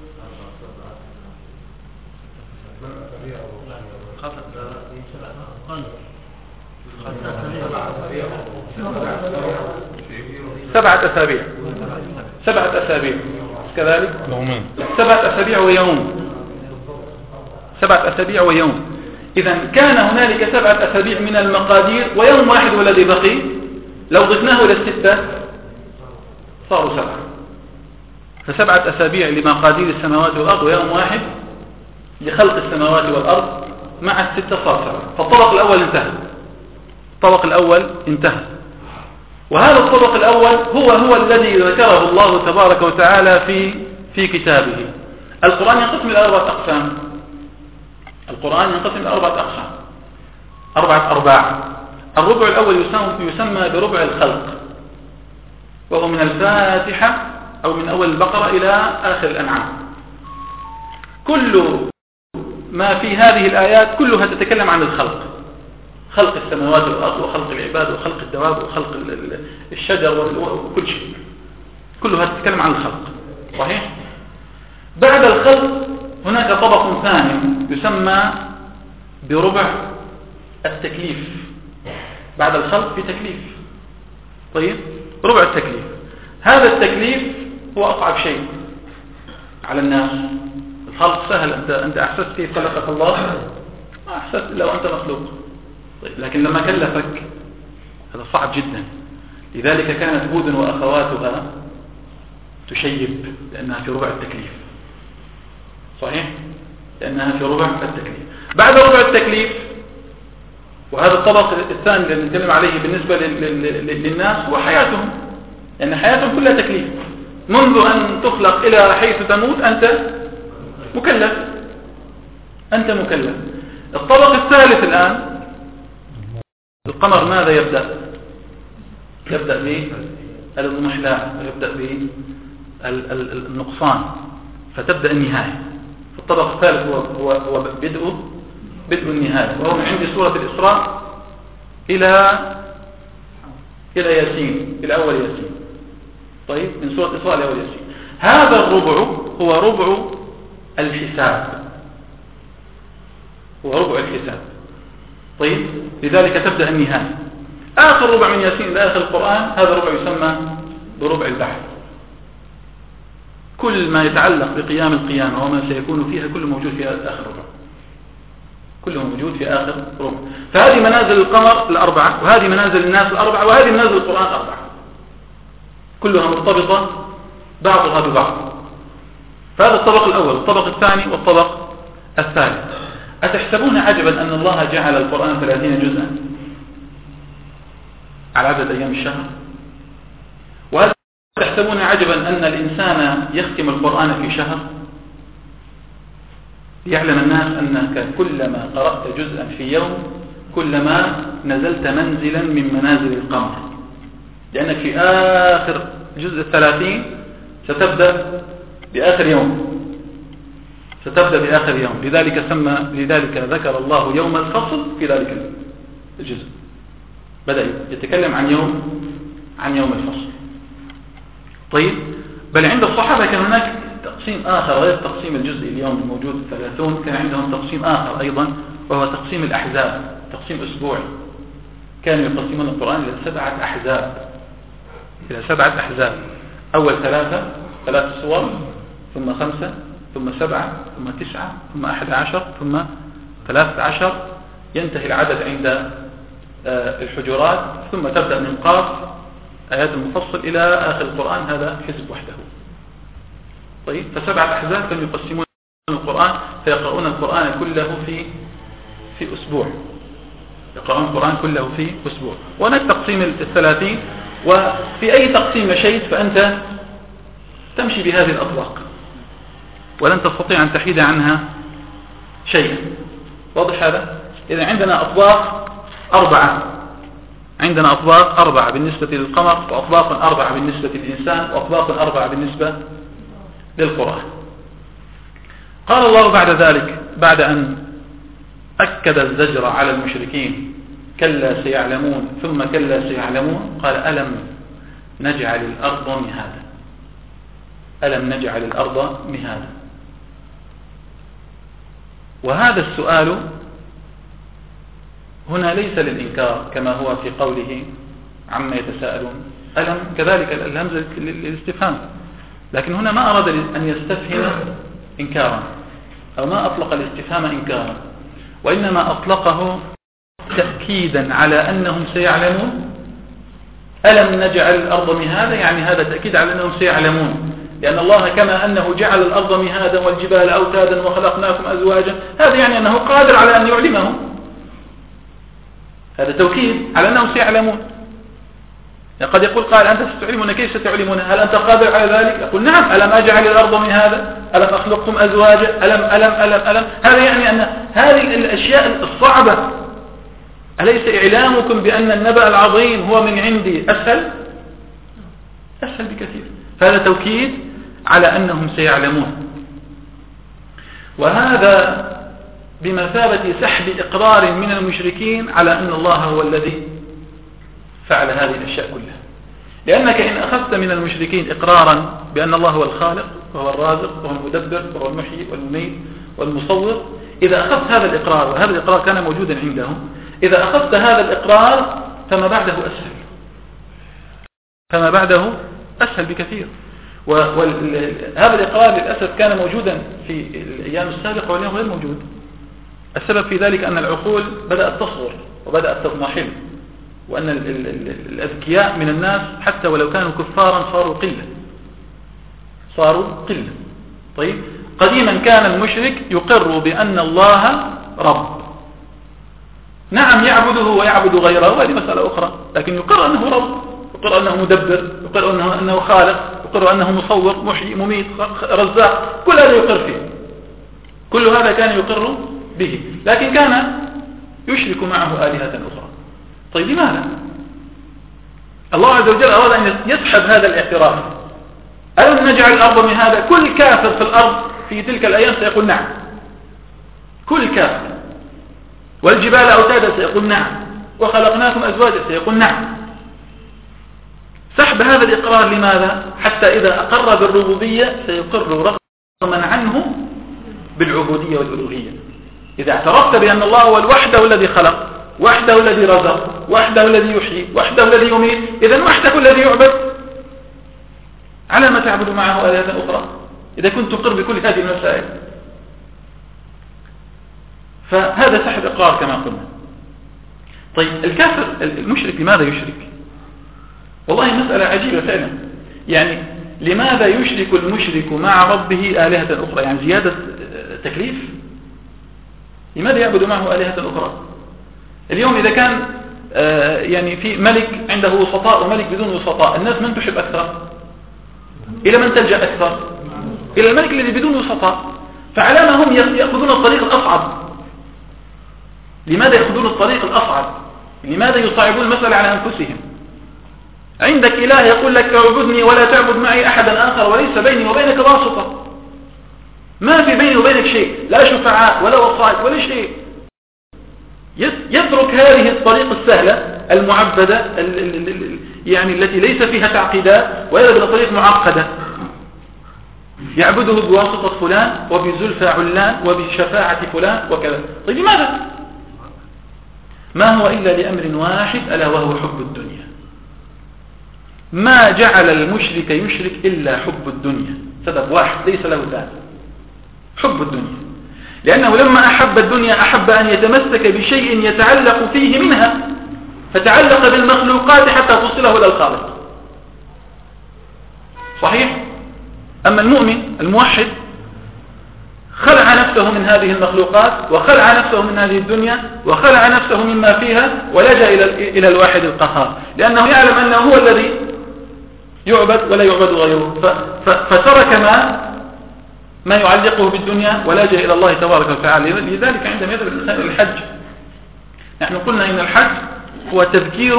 7 أسابيع. 7 أسابيع كذلك؟ 7 أسابيع ويوم. 7 أسابيع ويوم. إذا كان هنالك 7 أسابيع من المقادير ويوم واحد والذي بقي، لو ضفناه إلى 6 صاروا 7. ف7 أسابيع لمقادير السماوات والأرض، ويوم واحد لخلق السماوات والأرض مع ال6 صار 7. فالطبق الأول انتهى. الطبق الأول انتهى. وهذا الطبق الأول هو الذي ذكره الله تبارك وتعالى في كتابه. القرآن ينقسم إلى 4 أقسام. القرآن ينقسم إلى 4 أقسام، 4 أرباع. الربع الأول يسمى بربع الخلق، وهو من الفاتحة أو من أول البقرة إلى آخر الأنعام. كل ما في هذه الآيات كلها تتكلم عن الخلق، خلق السماوات والأرض وخلق العباد وخلق الدواب وخلق الشجر وكل شيء، كلها تتكلم عن الخلق. صحيح؟ بعد الخلق هناك طبق ثاني يسمى بربع التكليف. بعد الخلق في تكليف. طيب، ربع التكليف. هذا التكليف هو أصعب شيء على الناس. الخلق سهل، أنت أحسست كيف خلقك الله؟ ما أحسست إلا وأنت مخلوق. طيب، لكن لما كلفك هذا صعب جدا. لذلك كانت هود وأخواتها تشيب لأنها في ربع التكليف. صحيح؟ لأنها في ربع التكليف. بعد ربع التكليف، وهذا الطبق الثاني اللي نتكلم عليه بالنسبة للناس هو حياتهم، لأن حياتهم كلها تكليف. منذ أن تخلق إلى حيث تموت أنت مكلف. الطبق الثالث الآن، القمر ماذا يبدأ بالمحلاة، يبدأ بالنقصان، فتبدأ النهاية. الطبق الثالث هو بدء النهاية، وهو من عند سورة الإسراء إلى ياسين، إلى أول ياسين. طيب، من سورة الإسراء إلى أول ياسين. هذا الربع هو ربع الحساب، طيب، لذلك تبدأ النهاية. آخر ربع من ياسين إلى آخر القرآن هذا الربع يسمى بربع البحث. كل ما يتعلق بقيام القيامة وما سيكون فيها كله موجود في آخر ربع، كله موجود في آخر ربع. فهذه منازل القمر الأربعة، وهذه منازل الناس الأربعة، وهذه منازل القرآن الأربعة، كلها مرتبطة بعضها ببعض. فهذا الطبق الأول، الطبق الثاني والطبق الثالث. أتحسبون عجبا أن الله جعل القرآن 30 جزءا على عدد أيام الشهر؟ وهل تحسبون عجبا أن الإنسان يختم القرآن في شهر؟ ليعلم الناس أنك كلما قرأت جزءا في يوم كلما نزلت منزلا من منازل القمر، لأنك في آخر جزء 30 ستبدأ بآخر يوم، لذلك ذكر الله يوم الفصل في ذلك الجزء، بدأ يتكلم عن يوم الفصل. طيب، بل عند الصحابة كان هناك تقسيم آخر غير تقسيم الجزء اليوم الموجود 30، كان عندهم تقسيم آخر أيضا، وهو تقسيم الأحزاب، تقسيم أسبوعي. كانوا يقسمون القرآن إلى 7 أحزاب، أول 3 صور، ثم 5، ثم 7، ثم 9، ثم 11، ثم 13، ينتهي العدد عند الحجرات، ثم تبدأ من قاف آيات المفصل إلى آخر القرآن، هذا حزب وحده. طيب، ف7 أحزاب كانوا يقسمون القرآن، فيقرؤون القرآن كله في أسبوع، وهناك تقسيم 30. وفي أي تقسيم مشيت فأنت تمشي بهذه الأطباق ولن تستطيع أن تحيد عنها شيئا. واضح هذا؟ إذا عندنا أطباق 4 بالنسبة للقمر، وأطباق 4 بالنسبة للإنسان، وأطباق 4 بالنسبة للقرآن. قال الله بعد ذلك، بعد أن أكد الزجر على المشركين، كلا سيعلمون ثم كلا سيعلمون، قال ألم نجعل الأرض مهادا. وهذا السؤال هنا ليس للإنكار كما هو في قوله عما يتساءلون، ألم كذلك الهمزة للاستفهام، لكن هنا ما أراد أن يستفهم إنكارا، أو ما أطلق الاستفهام إنكارا، وإنما أطلقه تأكيدا على أنهم سيعلمون. ألم نجعل الأرض مهادا، يعني هذا تأكيد على أنهم سيعلمون. لأن الله كما أنه جعل الأرض مهادا والجبال أوتادا وخلقناكم أزواجا، هذا يعني أنه قادر على أن يعلمهم. هذا توكيد على أنهم سيعلمون. يعني قد يقول قال: أنت ستعلمون، كيف ستعلمون؟ هل أنت قادر على ذلك؟ يقول: نعم. ألم أجعل الأرض مهادا؟ ألم أخلقكم أزواجا؟ ألم. هذا يعني أن هذه الأشياء الصعبة، أليس إعلامكم بأن النبأ العظيم هو من عندي أسهل بكثير. فهذا توكيد على أنهم سيعلمون. وهذا بمثابة سحب إقرار من المشركين على أن الله هو الذي فعل هذه الأشياء كلها. لأنك إن أخذت من المشركين إقرارا بأن الله هو الخالق وهو الرازق وهو المدبر وهو المحيي والمميت والمصور، إذا أخذت هذا الإقرار، وهذا الإقرار كان موجودا عندهم، إذا أخذت هذا الإقرار فما بعده أسهل بكثير. وهذا الإقرار للأسف كان موجودا في الأيام السابقة واليوم غير موجود. السبب في ذلك أن العقول بدأت تصغر وبدأت تضمحل، وأن الأذكياء من الناس حتى ولو كانوا كفارا صاروا قلة. طيب، قديما كان المشرك يقر بأن الله رب، نعم يعبده ويعبد غيره، وهذه مسألة أخرى، لكن يقر أنه رب، يقر أنه مدبر، يقر أنه خالق، يقر أنه مصور، محيي، مميت، رزاق، كل هذا يقر فيه، كل هذا كان يقر به، لكن كان يشرك معه آلهة أخرى. طيب، لماذا؟ الله عز وجل أراد أن يسحب هذا الاعتراف. ألم نجعل الأرض مهادا؟ كل كافر في الأرض في تلك الأيام سيقول نعم، كل كافر. والجبال أوتادا سيقول نعم، وخلقناكم أزواجا سيقول نعم. سحب هذا الإقرار لماذا؟ حتى إذا أقر بالربوبية سيقر رغما عنه بالعبودية والألوهية. إذا اعترفت بأن الله هو وحده الذي خلق، وحده الذي رزق، وحده الذي يحيي، وحده الذي يميت، إذن وحده الذي يعبد، على ما تعبد معه آلهة أخرى إذا كنت تقر بكل هذه المسائل؟ فهذا سحب إقرار كما قلنا. طيب، الكافر المشرك لماذا يشرك؟ والله مسألة عجيبة فعلا. يعني لماذا يشرك المشرك مع ربه آلهة أخرى؟ يعني زيادة تكليف؟ لماذا يعبد معه آلهة أخرى؟ اليوم إذا كان يعني في ملك عنده وسطاء وملك بدون وسطاء، الناس من تحب أكثر؟ إلى من تلجأ أكثر؟ إلى الملك الذي بدون وسطاء. فعلى ما هم يأخذون الطريق الأصعب؟ لماذا يأخذون الطريق الأصعب؟ لماذا يصعبون المسألة على أنفسهم؟ عندك إله يقول لك: اعبدني ولا تعبد معي أحدا آخر، وليس بيني وبينك واسطة، ما في بيني وبينك شيء، لا شفعاء ولا وصايا ولا شيء. يترك هذه الطريق السهلة المعبدة يعني التي ليس فيها تعقيدات، ويذهب إلى طريق معقدة يعبده بواسطة فلان وبزلفى علان وبشفاعة فلان وكذا. طيب، لماذا؟ ما هو إلا لأمر واحد، ألا وهو حب الدنيا. ما جعل المشرك يشرك إلا حب الدنيا، سبب واحد ليس له ثاني، حب الدنيا. لأنه لما أحب الدنيا أحب أن يتمسك بشيء يتعلق فيه منها، فتعلق بالمخلوقات حتى توصله إلى الخالق. صحيح؟ أما المؤمن الموحد خلع نفسه من هذه المخلوقات، وخلع نفسه من هذه الدنيا، وخلع نفسه مما فيها، ولجأ إلى الواحد القهار، لأنه يعلم أنه هو الذي يعبد ولا يعبد غيره. فترك ما يعلقه بالدنيا ولجأ إلى الله تبارك وتعالى. لذلك عندما يذهب الإنسان إلى الحج، نحن قلنا إن الحج هو تذكير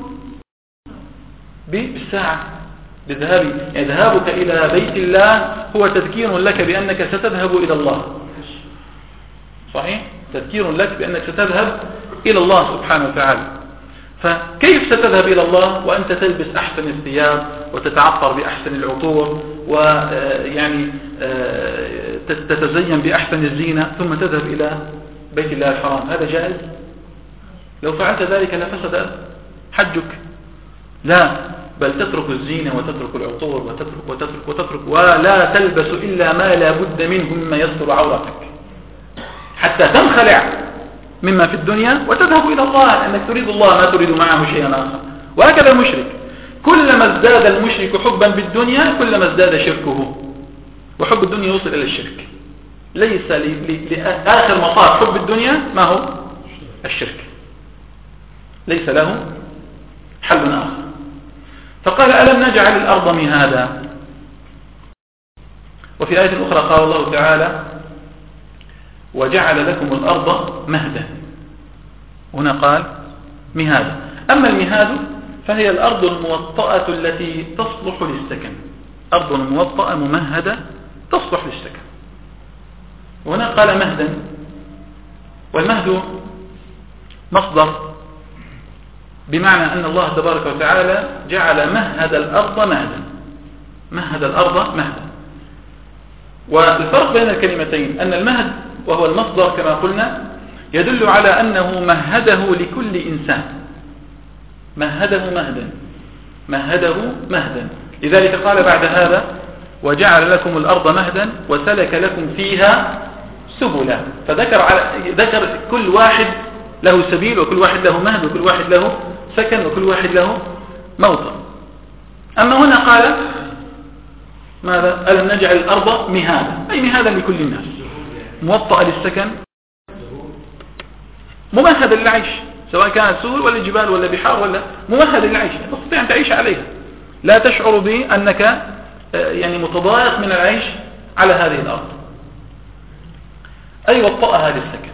بالساعة، يعني ذهابك إلى بيت الله هو تذكير لك بأنك ستذهب إلى الله. صحيح؟ تذكير لك بأنك ستذهب إلى الله سبحانه وتعالى. فكيف ستذهب إلى الله وأنت تلبس أحسن الثياب وتتعطر بأحسن العطور ويعني تتزين بأحسن الزينة ثم تذهب إلى بيت الله الحرام؟ هذا جائز؟ لو فعلت ذلك لفسد حجك. لا، بل تترك الزينة وتترك العطور وتترك ولا تلبس إلا ما لا بد منه مما يستر عورتك، حتى تنخلع مما في الدنيا وتذهب إلى الله، لأنك تريد الله ما تريد معه شيئا آخر. وهكذا المشرك كلما ازداد المشرك حبا بالدنيا كلما ازداد شركه، وحب الدنيا يوصل إلى الشرك. ليس لآخر مطاف حب الدنيا ما هو الشرك، ليس له حل آخر. فقال ألم نجعل الأرض مهادا. وفي آية أخرى قال الله تعالى وجعل لكم الأرض مهدا، هنا قال مهادا. أما المهاد فهي الأرض الموطأة التي تصلح للسكن، أرض موطأة ممهدة تصلح للسكن. وهنا قال مهدا، والمهد مصدر بمعنى أن الله تبارك وتعالى جعل مهد الأرض مهدا، مهد الأرض مهدا. والفرق بين الكلمتين أن المهد وهو المصدر كما قلنا يدل على أنه مهده لكل إنسان، مهده مهدا، مهده مهدا. لذلك قال بعد هذا وجعل لكم الأرض مهدا وسلك لكم فيها سبلا، فذكر كل واحد له سبيل، وكل واحد له مهد، وكل واحد له سكن، وكل واحد له موطن. أما هنا قال ماذا؟ ألم نجعل الأرض مهادا، أي مهادا لكل الناس، موطأة للسكن، ممهدا للعيش، سواء كانت سهول ولا جبال ولا بحار ولا ممهدا للعيش، تستطيع أن تعيش عليها، لا تشعر بأنك يعني متضايق من العيش على هذه الأرض، أي وطأها للسكن.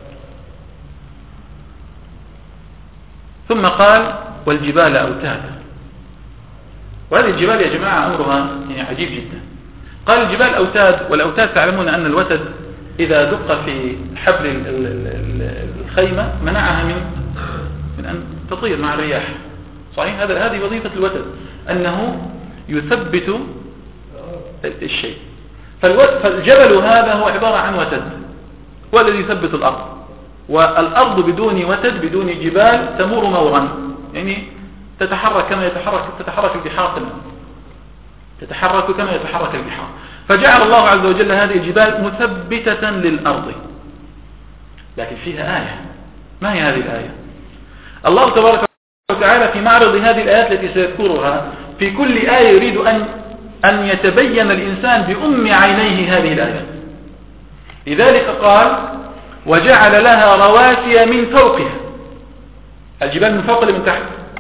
ثم قال والجبال أوتادا. وهذه الجبال يا جماعة أمرها يعني عجيب جدا. قال الجبال أوتاد، والأوتاد تعلمون أن الوتد إذا دق في حبل الخيمة منعها من أن تطير مع الرياح، صحيح؟ هذه وظيفة الوتد، أنه يثبت الشيء. فالجبل هذا هو عبارة عن وتد، هو الذي يثبت الأرض. والأرض بدون وتد بدون جبال تمر مورا، يعني تتحرك كما تتحرك البحار، تتحرك كما يتحرك البحار. فجعل الله عز وجل هذه الجبال مثبتة للأرض. لكن فيها آية، ما هي هذه الآية؟ الله تبارك وتعالى في معرض هذه الآيات التي سيذكرها في كل آية يريد أن يتبين الإنسان بأم عينيه هذه الآية. لذلك قال وجعل لها رواسي من فوقها. الجبال من فوق ولا من تحت؟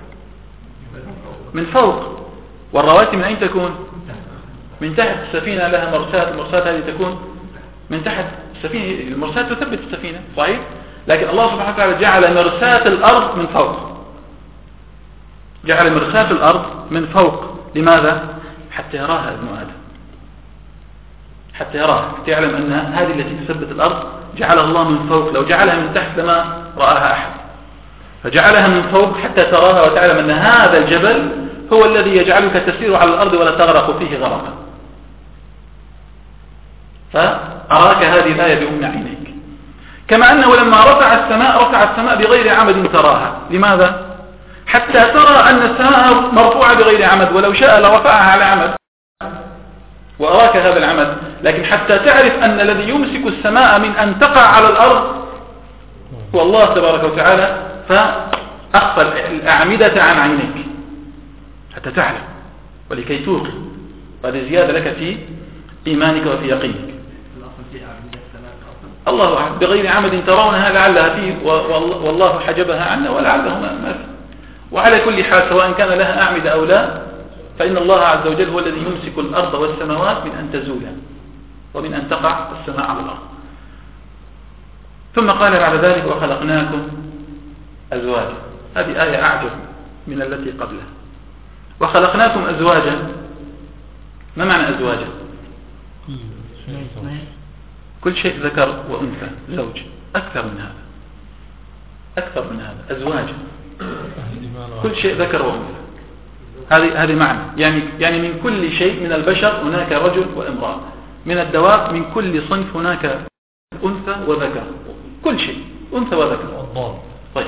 من فوق. والرواسي من أين تكون؟ من تحت. السفينة لها مرسات، المرسات هذه تكون من تحت السفينة، المرسات تثبت السفينة، صحيح؟ لكن الله سبحانه وتعالى جعل مرسات الأرض من فوق، جعل مرسات الأرض من فوق. لماذا؟ حتى يراها ابن آدم، حتى يراها، حتى يعلم أن هذه التي تثبت الأرض جعلها الله من فوق، لو جعلها من تحت لما رآها أحد، فجعلها من فوق حتى تراها وتعلم أن هذا الجبل هو الذي يجعلك تسير على الأرض ولا تغرق فيه غرقا. فأراك هذه الآية بأم عينيك. كما أنه لما رفع السماء بغير عمد تراها. لماذا؟ حتى ترى أن السماء مرفوعة بغير عمد، ولو شاء لرفعها على عمد وأراك هذا العمد، لكن حتى تعرف أن الذي يمسك السماء من أن تقع على الأرض هو الله تبارك وتعالى، فأخفى الأعمدة عن عينيك حتى تعلم ولكي توقن، وهذه زيادة لك في إيمانك وفي يقينك. الله أعلم، بغير عمد ترونها لعلها فيه والله حجبها عنا ولعله ما فيه. وعلى كل حال سواء كان لها أعمدة أو لا، فإن الله عز وجل هو الذي يمسك الأرض والسماوات من أن تزولا ومن أن تقع السماء على الأرض. ثم قال بعد ذلك وخلقناكم أزواجا. هذه آية أعجب من التي قبلها. وخلقناكم أزواجا، ما معنى أزواجا؟ كل شيء ذكر وأنثى، زوج، أكثر من هذا، أكثر من هذا، أزواجا، كل شيء ذكر وأنثى. هذه معنى، يعني من كل شيء من البشر هناك رجل وامرأة، من الدواب من كل صنف هناك أنثى وذكر، كل شيء أنثى وذكر. طيب،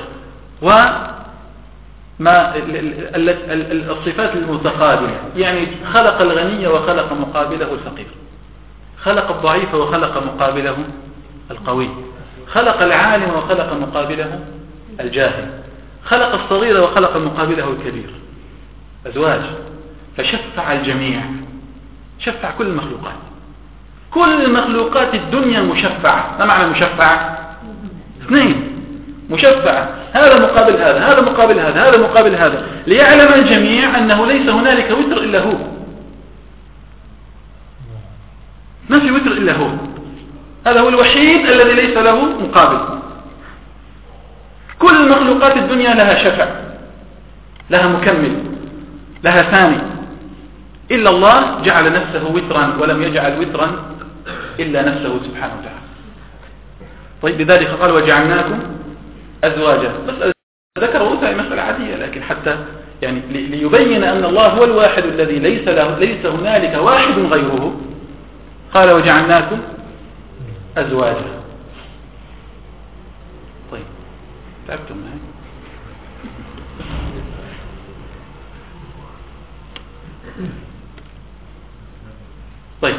وما الصفات المتقابلة، يعني خلق الغني وخلق مقابله الفقير، خلق الضعيف وخلق مقابله القوي، خلق العالم وخلق مقابله الجاهل، خلق الصغير وخلق مقابله الكبير. أزواج، فشفع الجميع، شفع كل المخلوقات، كل مخلوقات الدنيا مشفعة. ما معنى مشفعة؟ اثنين مشفعة، هذا مقابل هذا، هذا مقابل هذا، هذا مقابل هذا، ليعلم الجميع أنه ليس هنالك وتر إلا هو، ما في وتر إلا هو، هذا هو الوحيد الذي ليس له مقابل. كل مخلوقات الدنيا لها شفع، لها مكمل، لها ثاني، إلا الله جعل نفسه وترا ولم يجعل وترا إلا نفسه سبحانه وتعالى. طيب لذلك قال وجعلناكم أزواجا. مسألة ذكر وأنثى مسألة عادية، لكن حتى يعني ليبين أن الله هو الواحد الذي ليس هنالك واحد غيره، قال وجعلناكم أزواجا. طيب تعبتم معي؟ طيب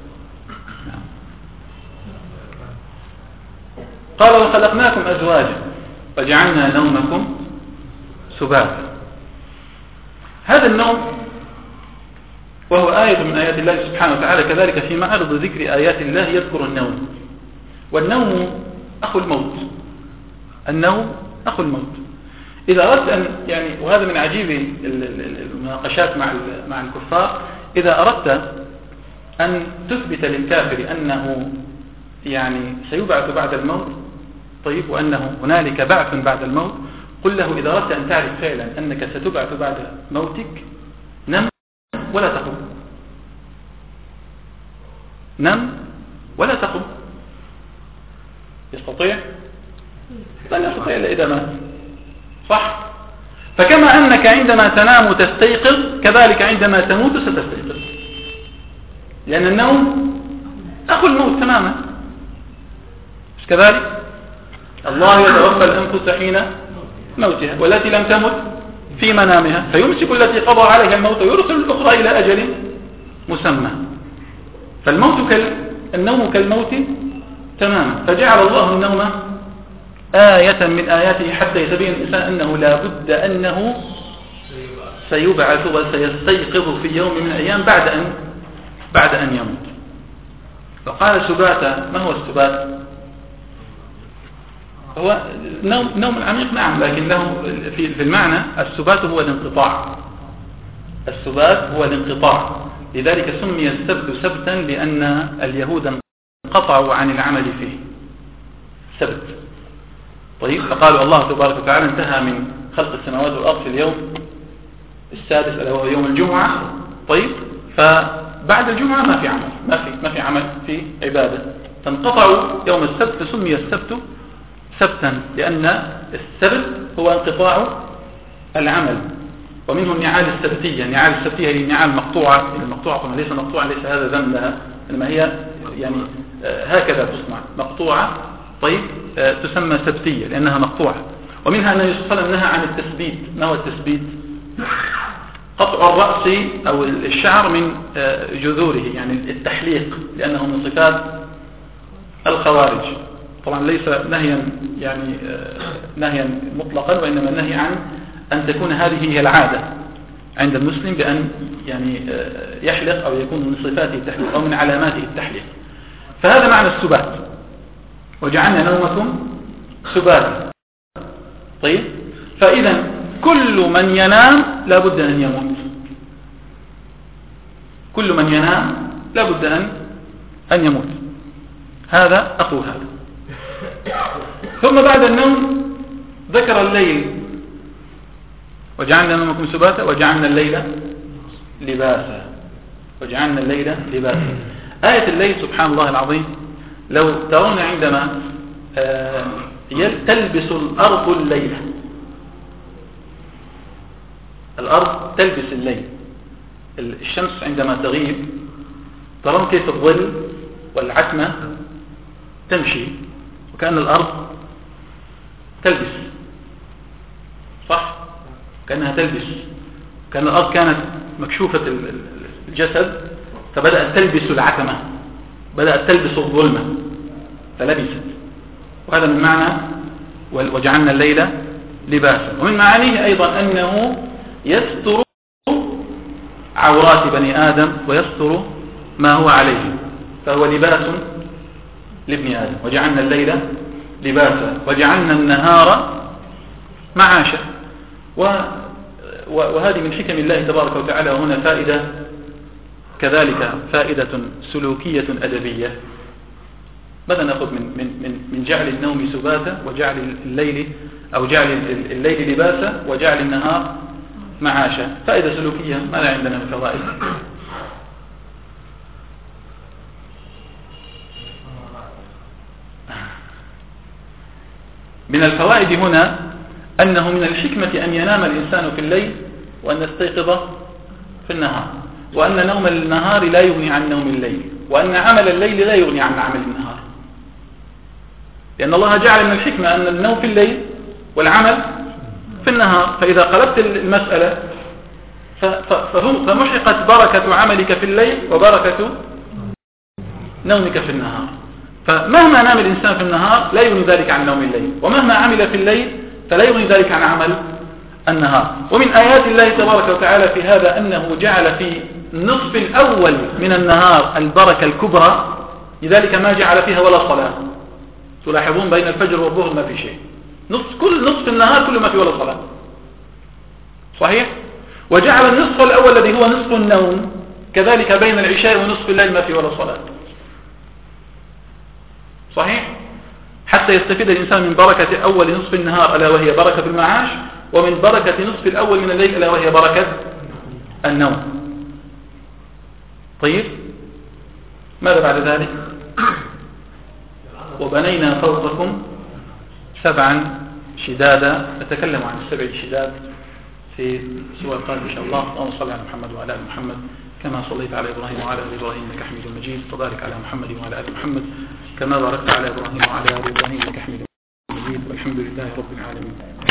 قال وخلقناكم أزواجا وجعلنا نومكم سباتا. هذا النوم وهو آية من آيات الله سبحانه وتعالى، كذلك في معرض ذكر آيات الله يذكر النوم، والنوم أخو الموت، النوم أخو الموت. إذا أردت أن يعني، وهذا من عجيب المناقشات مع الكفار، إذا أردت أن تثبت للكافر أنه يعني سيبعث بعد الموت، طيب، وأنه هنالك بعث بعد الموت، قل له إذا أردت أن تعرف فعلا أنك ستبعث بعد موتك، نم ولا تقم، نم ولا تقم. يستطيع؟ لا يستطيع إلا إذا مات، صح؟ فكما أنك عندما تنام تستيقظ، كذلك عندما تموت ستستيقظ، لأن النوم أخو الموت تماما، مش كذلك؟ الله يتوفى الأنفس حين موتها والتي لم تمت في منامها، فيمسك التي قضى عليها الموت ويرسل الأخرى إلى أجل مسمى. النوم كالموت تماما، فجعل الله النوم آية من آياته حتى يتبين الإنسان أنه لا بد أنه سيبعث وسيستيقظ في يوم من الأيام بعد أن يموت. فقال سباتا. ما هو السبات؟ هو نوم العميق، نعم، لكن له في المعنى السبات هو الانقطاع، السبات هو الانقطاع، لذلك سمي السبت سبتا لأن اليهود انقطعوا عن العمل فيه، سبت. طيب، فقالوا الله تبارك وتعالى انتهى من خلق السماوات والأرض في اليوم السادس ألا وهو يوم الجمعة. طيب، فبعد الجمعة ما في عمل في عبادة، فانقطعوا يوم السبت، فسمي السبت سبتا لأن السبت هو انقطاع العمل. ومنه النعال السبتية. النعال السبتية هي النعال المقطوعة، المقطوعة ليس مقطوعة، ليس هذا ذنب لها، إنما هي يعني هكذا تصنع مقطوعة. طيب، تسمى سبتية لأنها مقطوعة. ومنها أن يصل منها عن التثبيت. ما هو التثبيت؟ قطع الرأس أو الشعر من جذوره، يعني التحليق، لأنه من صفات الخوارج. طبعا ليس نهيا يعني نهيا مطلقا، وإنما النهي عن أن تكون هذه هي العادة عند المسلم، بأن يعني يحلق أو يكون من صفاته التحليق أو من علاماته التحليق. فهذا معنى السبات، وجعلنا نومكم سباتا. طيب، فإذا كل من ينام لابد أن يموت، كل من ينام لابد أن يموت، هذا أخو هذا. ثم بعد النوم ذكر الليل، وجعلنا نومكم سباتا وجعلنا الليل لباسا، وجعلنا الليل لباسا. آية الليل سبحان الله العظيم، لو ترون عندما تلبس الأرض الليل، الأرض تلبس الليل، الشمس عندما تغيب ترون كيف الظل والعتمة تمشي، وكأن الأرض تلبس، صح؟ كأنها تلبس، كأن الأرض كانت مكشوفة الجسد، فبدأت تلبس العتمة، بدأت تلبس الظلمة فلبست. وهذا من معنى وجعلنا الليل لباسا. ومن معانيه أيضا أنه يستر عورات بني آدم ويستر ما هو عليه، فهو لباس لابن آدم. وجعلنا الليل لباسا وجعلنا النهار معاشا. وهذه من حكم الله تبارك وتعالى. وهنا فائدة كذلك فائدة سلوكية أدبية. ماذا نأخذ من جعل النوم سباتا وجعل الليل أو جعل الليل لباسا وجعل النهار معاشا؟ فائدة سلوكية. ماذا عندنا من فوائد؟ من الفوائد هنا أنه من الحكمة أن ينام الإنسان في الليل وأن يستيقظ في النهار، وأن نوم النهار لا يغني عن نوم الليل، وأن عمل الليل لا يغني عن عمل النهار، لأن الله جعل من الحكمة أن النوم في الليل والعمل في النهار. فإذا قلبت المسألة فمحقت بركة عملك في الليل وبركة نومك في النهار. فمهما نام الإنسان في النهار لا يغني ذلك عن نوم الليل، ومهما عمل في الليل فلا يغني ذلك عن عمل النهار. ومن آيات الله تبارك وتعالى في هذا أنه جعل في النصف الأول من النهار البركة الكبرى، لذلك ما جعل فيها ولا صلاة. تلاحظون بين الفجر والظهر ما في شيء، كل نصف النهار كل ما في ولا صلاة، صحيح؟ وجعل النصف الأول الذي هو نصف النوم كذلك بين العشاء ونصف الليل ما في ولا صلاة، صحيح؟ حتى يستفيد الإنسان من بركة أول نصف النهار ألا وهي بركة المعاش، ومن بركة نصف الأول من الليل ألا وهي بركة النوم. طيب، ماذا بعد ذلك؟ وبنينا فوقكم سبعا شدادا. نتكلم عن السبع شداد في سورة القادم إن شاء الله. اللهم صل على محمد وعلى آل محمد كما صليت على إبراهيم وعلى آل إبراهيم إنك حميد مجيد، وبارك على محمد وعلى آل محمد كما باركت على إبراهيم وعلى آل إبراهيم إنك حميد مجيد، والحمد لله رب العالمين.